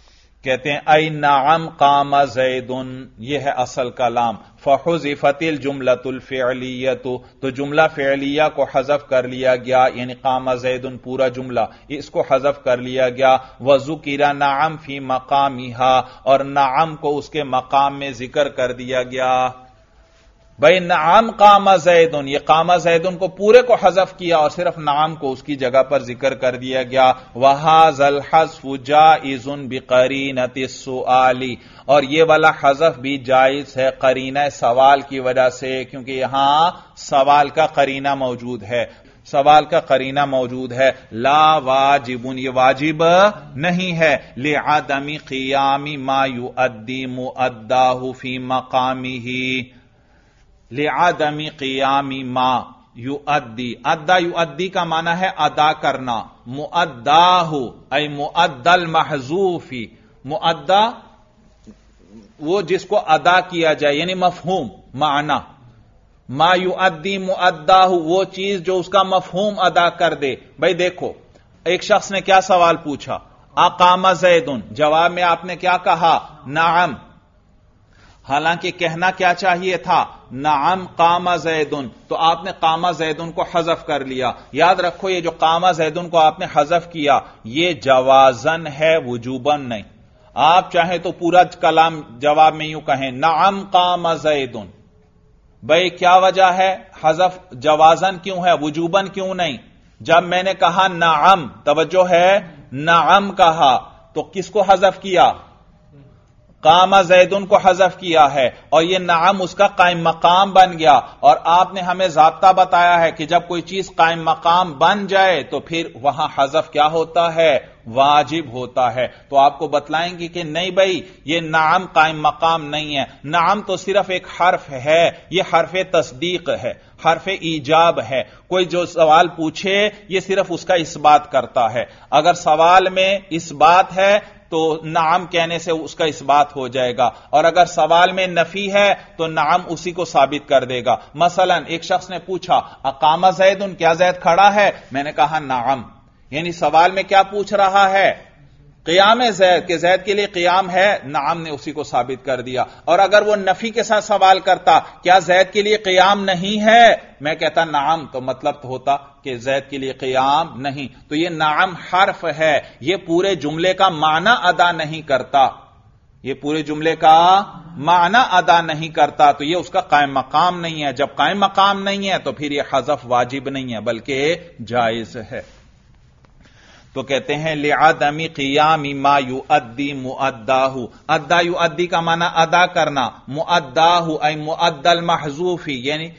کہتے ہیں ای نعم قام زیدن، یہ ہے اصل کا لام. فحذفت الجملۃ الفعلیۃ، تو جملہ فعلیہ کو حذف کر لیا گیا، یعنی قام زیدن پورا جملہ اس کو حذف کر لیا گیا. وذکر نعم فی مقامها، اور نعم کو اس کے مقام میں ذکر کر دیا گیا. بھائی نعم قام زیدن، یہ قام زیدن کو پورے کو حذف کیا اور صرف نعم کو اس کی جگہ پر ذکر کر دیا گیا. وہذا الحذف جائز بقرینۃ السؤال، اور یہ والا حذف بھی جائز ہے قرینہ سوال کی وجہ سے، کیونکہ یہاں سوال کا قرینہ موجود ہے. سوال کا قرینہ موجود ہے. لا واجب، یہ واجب نہیں ہے. لعدم قیام ما یؤدی مؤداہ فی مقامہ، لعدم قیام ما یؤدی، ادا یؤدی کا معنی ہے ادا کرنا. مؤداہ ای مؤدى المحذوف، مؤدا وہ جس کو ادا کیا جائے، یعنی مفہوم معنی. ما یؤدی مؤداہ وہ چیز جو اس کا مفہوم ادا کر دے. بھائی دیکھو، ایک شخص نے کیا سوال پوچھا؟ اقام زیدن، جواب میں آپ نے کیا کہا؟ نعم. حالانکہ کہنا کیا چاہیے تھا؟ نعم قام زیدن، تو آپ نے قام زیدن کو حذف کر لیا. یاد رکھو یہ جو قام زیدن کو آپ نے حذف کیا یہ جوازن ہے، وجوبن نہیں. آپ چاہیں تو پورا کلام جواب میں یوں کہیں نعم قام زیدن. بھئی کیا وجہ ہے؟ حذف جوازن کیوں ہے، وجوبن کیوں نہیں؟ جب میں نے کہا نعم، توجہ ہے، نعم کہا تو کس کو حذف کیا؟ قام زیدن کو حذف کیا ہے، اور یہ نعم اس کا قائم مقام بن گیا. اور آپ نے ہمیں ضابطہ بتایا ہے کہ جب کوئی چیز قائم مقام بن جائے تو پھر وہاں حذف کیا ہوتا ہے؟ واجب ہوتا ہے. تو آپ کو بتلائیں گے کہ نہیں بھائی یہ نعم قائم مقام نہیں ہے. نعم تو صرف ایک حرف ہے، یہ حرف تصدیق ہے، حرف ایجاب ہے. کوئی جو سوال پوچھے یہ صرف اس کا اس بات کرتا ہے. اگر سوال میں اس بات ہے تو نعم کہنے سے اس کا اس بات ہو جائے گا، اور اگر سوال میں نفی ہے تو نعم اسی کو ثابت کر دے گا. مثلا ایک شخص نے پوچھا اقام زیدن، کیا زید کھڑا ہے؟ میں نے کہا نعم، یعنی سوال میں کیا پوچھ رہا ہے؟ قیام زید، کہ زید کے لیے قیام ہے. نعم نے اسی کو ثابت کر دیا. اور اگر وہ نفی کے ساتھ سوال کرتا کیا زید کے لیے قیام نہیں ہے، میں کہتا نعم، تو مطلب ہوتا کہ زید کے لیے قیام نہیں. تو یہ نعم حرف ہے، یہ پورے جملے کا معنی ادا نہیں کرتا، یہ پورے جملے کا معنی ادا نہیں کرتا، تو یہ اس کا قائم مقام نہیں ہے. جب قائم مقام نہیں ہے تو پھر یہ حذف واجب نہیں ہے بلکہ جائز ہے. تو کہتے ہیں لعدم قیام ما یؤدی مؤداہ، ادا یؤدی کا معنی ادا کرنا، مؤداہ ای مؤدى المحذوف، یعنی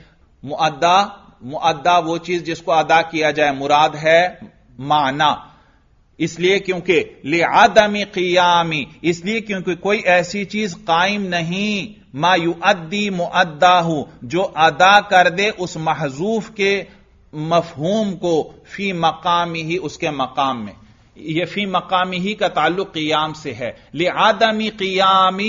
مؤدا وہ چیز جس کو ادا کیا جائے، مراد ہے معنی. اس لیے کیونکہ لعدم قیام، اس لیے کیونکہ کوئی ایسی چیز قائم نہیں ما یؤدی مؤداہ جو ادا کر دے اس محذوف کے مفہوم کو، فی مقامہ ہی، اس کے مقام میں. یہ فی مقامہ ہی کا تعلق قیام سے ہے. لعدم قیام،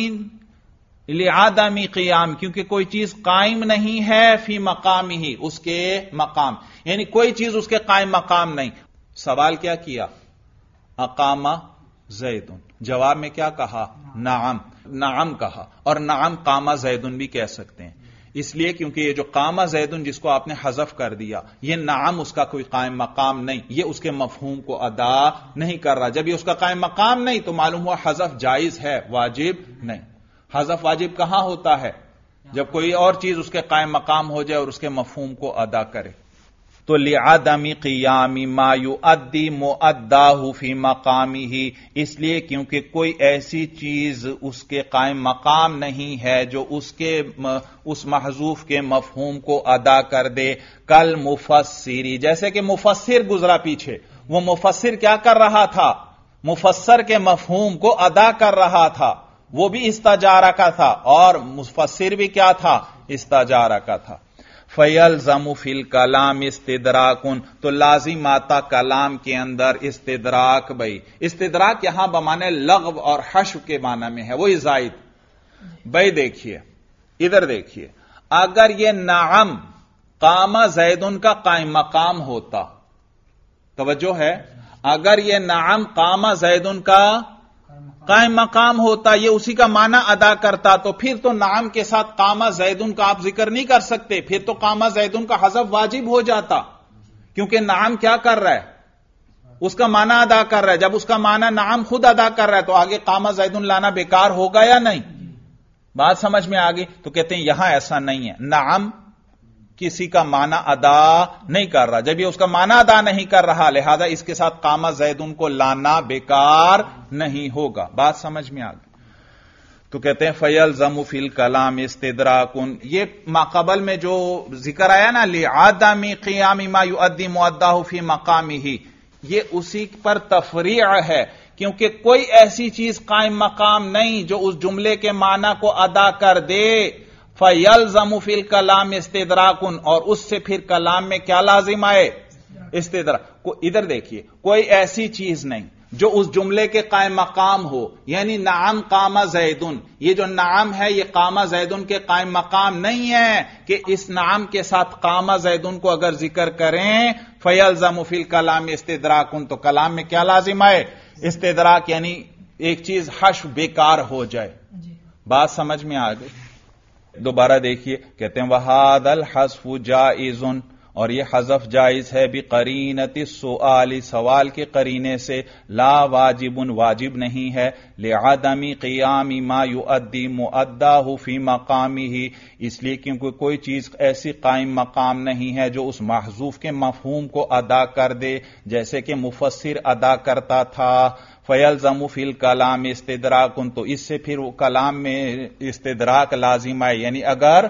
لعدم قیام کیونکہ کوئی چیز قائم نہیں ہے، فی مقامہ ہی، اس کے مقام، یعنی کوئی چیز اس کے قائم مقام نہیں. سوال کیا کیا؟ اقام زیدن، جواب میں کیا کہا؟ نعم، نعم کہا. اور نعم قام زیدن بھی کہہ سکتے ہیں، اس لیے کیونکہ یہ جو قام زیدن جس کو آپ نے حذف کر دیا، یہ نعم اس کا کوئی قائم مقام نہیں، یہ اس کے مفہوم کو ادا نہیں کر رہا. جب یہ اس کا قائم مقام نہیں تو معلوم ہوا حذف جائز ہے، واجب نہیں. حذف واجب کہاں ہوتا ہے؟ جب کوئی اور چیز اس کے قائم مقام ہو جائے اور اس کے مفہوم کو ادا کرے. تو لعدم قیام ما یؤدی مؤداہ فی مقامہ، اس لیے کیونکہ کوئی ایسی چیز اس کے قائم مقام نہیں ہے جو اس محذوف کے مفہوم کو ادا کر دے. کل مفسری، جیسے کہ مفسر گزرا پیچھے، وہ مفسر کیا کر رہا تھا؟ مفسر کے مفہوم کو ادا کر رہا تھا، وہ بھی استجارہ کا تھا اور مفسر بھی کیا تھا؟ استجارہ کا تھا. فَيَلْزَمُ فِي الْكَلَامِ اسْتِدْرَاكٌ، تو لازم آتا کلام کے اندر استدراک. بھائی استدراک یہاں بمانے لغو اور حشو کے معنی میں ہے، وہی زائد. بھائی دیکھیے ادھر دیکھیے، اگر یہ نعم قام زیدن کا قائم مقام ہوتا، توجہ ہے، اگر یہ نعم قام زیدن کا قائم مقام ہوتا، یہ اسی کا معنی ادا کرتا، تو پھر تو نعم کے ساتھ قام زیدن کا آپ ذکر نہیں کر سکتے، پھر تو قام زیدن کا حذف واجب ہو جاتا، کیونکہ نعم کیا کر رہا ہے؟ اس کا معنی ادا کر رہا ہے. جب اس کا معنی نعم خود ادا کر رہا ہے تو آگے قام زیدن لانا بیکار ہوگا یا نہیں؟ بات سمجھ میں آ گئی؟ تو کہتے ہیں یہاں ایسا نہیں ہے، نعم کسی کا معنی ادا نہیں کر رہا، جب یہ اس کا معنی ادا نہیں کر رہا لہذا اس کے ساتھ قام زیدن کو لانا بیکار نہیں ہوگا. بات سمجھ میں آ گئی؟ تو کہتے ہیں فَيَلْزَمُ فِي الْكَلَامِ اسْتِدْرَاكٌ، یہ ماقبل میں جو ذکر آیا نا لِعَدَمِ قِيَامِ مَا يُؤَدِّي مُؤَدَّاهُ فِي مَقَامِهِ، یہ اسی پر تفریع ہے، کیونکہ کوئی ایسی چیز قائم مقام نہیں جو اس جملے کے معنی کو ادا کر دے. فَيَلْزَمُ فِي الْكَلَامِ اسْتِدْرَاكٌ، اور اس سے پھر کلام میں کیا لازم آئے؟ استدراک. ادھر دیکھیے، کوئی ایسی چیز نہیں جو اس جملے کے قائم مقام ہو، یعنی نعم قام زیدن، یہ جو نعم ہے یہ قام زیدن کے قائم مقام نہیں ہے کہ اس نعم کے ساتھ قام زیدن کو اگر ذکر کریں فَيَلْزَمُ فِي الْكَلَامِ اسْتِدْرَاكٌ، تو کلام میں کیا لازم آئے؟ استدراک، یعنی ایک چیز حشو بیکار ہو جائے. بات سمجھ میں آ گئی؟ دوبارہ دیکھیے، کہتے ہیں وَهَذَا الْحَذْفُ جَائِزٌ، اور یہ حذف جائز ہے بقرینۃ السؤال، سوال کے قرینے سے، لا واجب، واجب نہیں ہے، لعدم قیام ما یؤدی مؤداہ فی مقامہ، اس لیے کیونکہ کوئی چیز ایسی قائم مقام نہیں ہے جو اس محذوف کے مفہوم کو ادا کر دے جیسے کہ مفسر ادا کرتا تھا. فَيَلْزَمُ فِي الْكَلَامِ اسْتِدْرَاكٌ، تو اس سے پھر وہ کلام میں استدراک لازم آئے، یعنی اگر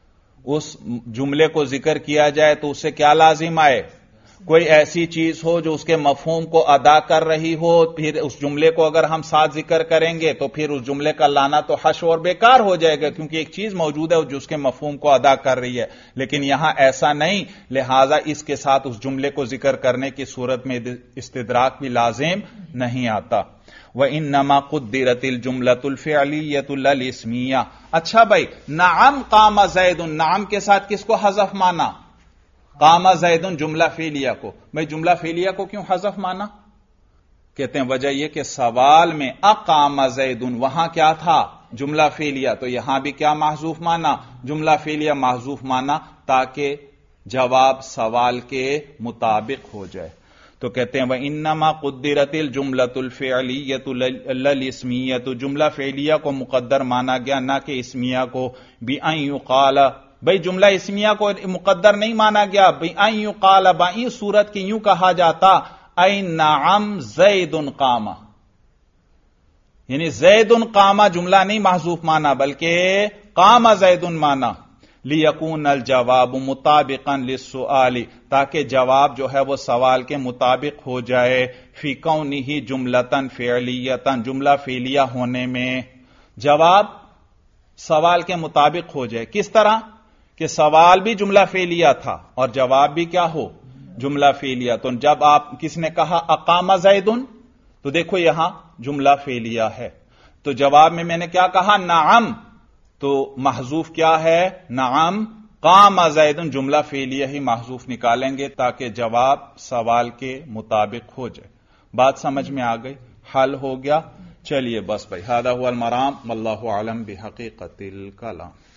اس جملے کو ذکر کیا جائے تو اس سے کیا لازم آئے؟ کوئی ایسی چیز ہو جو اس کے مفہوم کو ادا کر رہی ہو، پھر اس جملے کو اگر ہم ساتھ ذکر کریں گے تو پھر اس جملے کا لانا تو حشو اور بیکار ہو جائے گا، کیونکہ ایک چیز موجود ہے جو اس کے مفہوم کو ادا کر رہی ہے. لیکن یہاں ایسا نہیں، لہذا اس کے ساتھ اس جملے کو ذکر کرنے کی صورت میں استدراک بھی لازم نہیں آتا. وَإِنَّمَا قُدِّرَتِ الْجُمْلَةُ الْفِعْلِيَّةُ لَا الْإِسْمِيَّةُ. اچھا بھائی، نعم قام زید، نعم کے ساتھ کس کو حذف مانا؟ قام زید جملہ فعلیہ کو. بھائی جملہ فعلیہ کو کیوں حذف مانا؟ کہتے ہیں وجہ یہ کہ سوال میں اقام زید، وہاں کیا تھا؟ جملہ فعلیہ، تو یہاں بھی کیا محذوف مانا؟ جملہ فعلیہ محذوف مانا تاکہ جواب سوال کے مطابق ہو جائے. تو کہتے ہیں وَإِنَّمَا قُدِّرَتِ الْجُمْلَةُ الْفِعْلِيَّةُ لَا الْإِسْمِيَّةُ، جملہ فعلیہ کو مقدر مانا گیا نہ کہ اسمیہ کو. بِأَن يُقَالَ، بھئی جملہ اسمیہ کو مقدر نہیں مانا گیا. بِأَن يُقَالَ، بَإِن صورت کی یوں کہا جاتا اَيْ نَعَمْ زَيْدٌ قَامَ، یعنی زید قام جملہ نہیں محذوف مانا بلکہ قام زید مانا. لِيَكُونَ الْجَوَابُ مُطَابِقًا لِلسُّؤَالِ، تاکہ جواب جو ہے وہ سوال کے مطابق ہو جائے. فِي كَوْنِهِ جُمْلَةً فِعْلِيَّةً، جملہ فعلیہ ہونے میں جواب سوال کے مطابق ہو جائے. کس طرح کہ سوال بھی جملہ فعلیہ تھا اور جواب بھی کیا ہو؟ جملہ فعلیہ. تو جب آپ کس نے کہا اقام زید، تو دیکھو یہاں جملہ فعلیہ ہے، تو جواب میں نے کیا کہا؟ نعم، تو محذوف کیا ہے؟ نعم قام زید، جملہ فعلیہ ہی محذوف نکالیں گے تاکہ جواب سوال کے مطابق ہو جائے. بات سمجھ میں آ گئی؟ حل ہو گیا؟ چلیے بس بھائی، ھذا ھو المرام واللہ اعلم بحقیقت الکلام.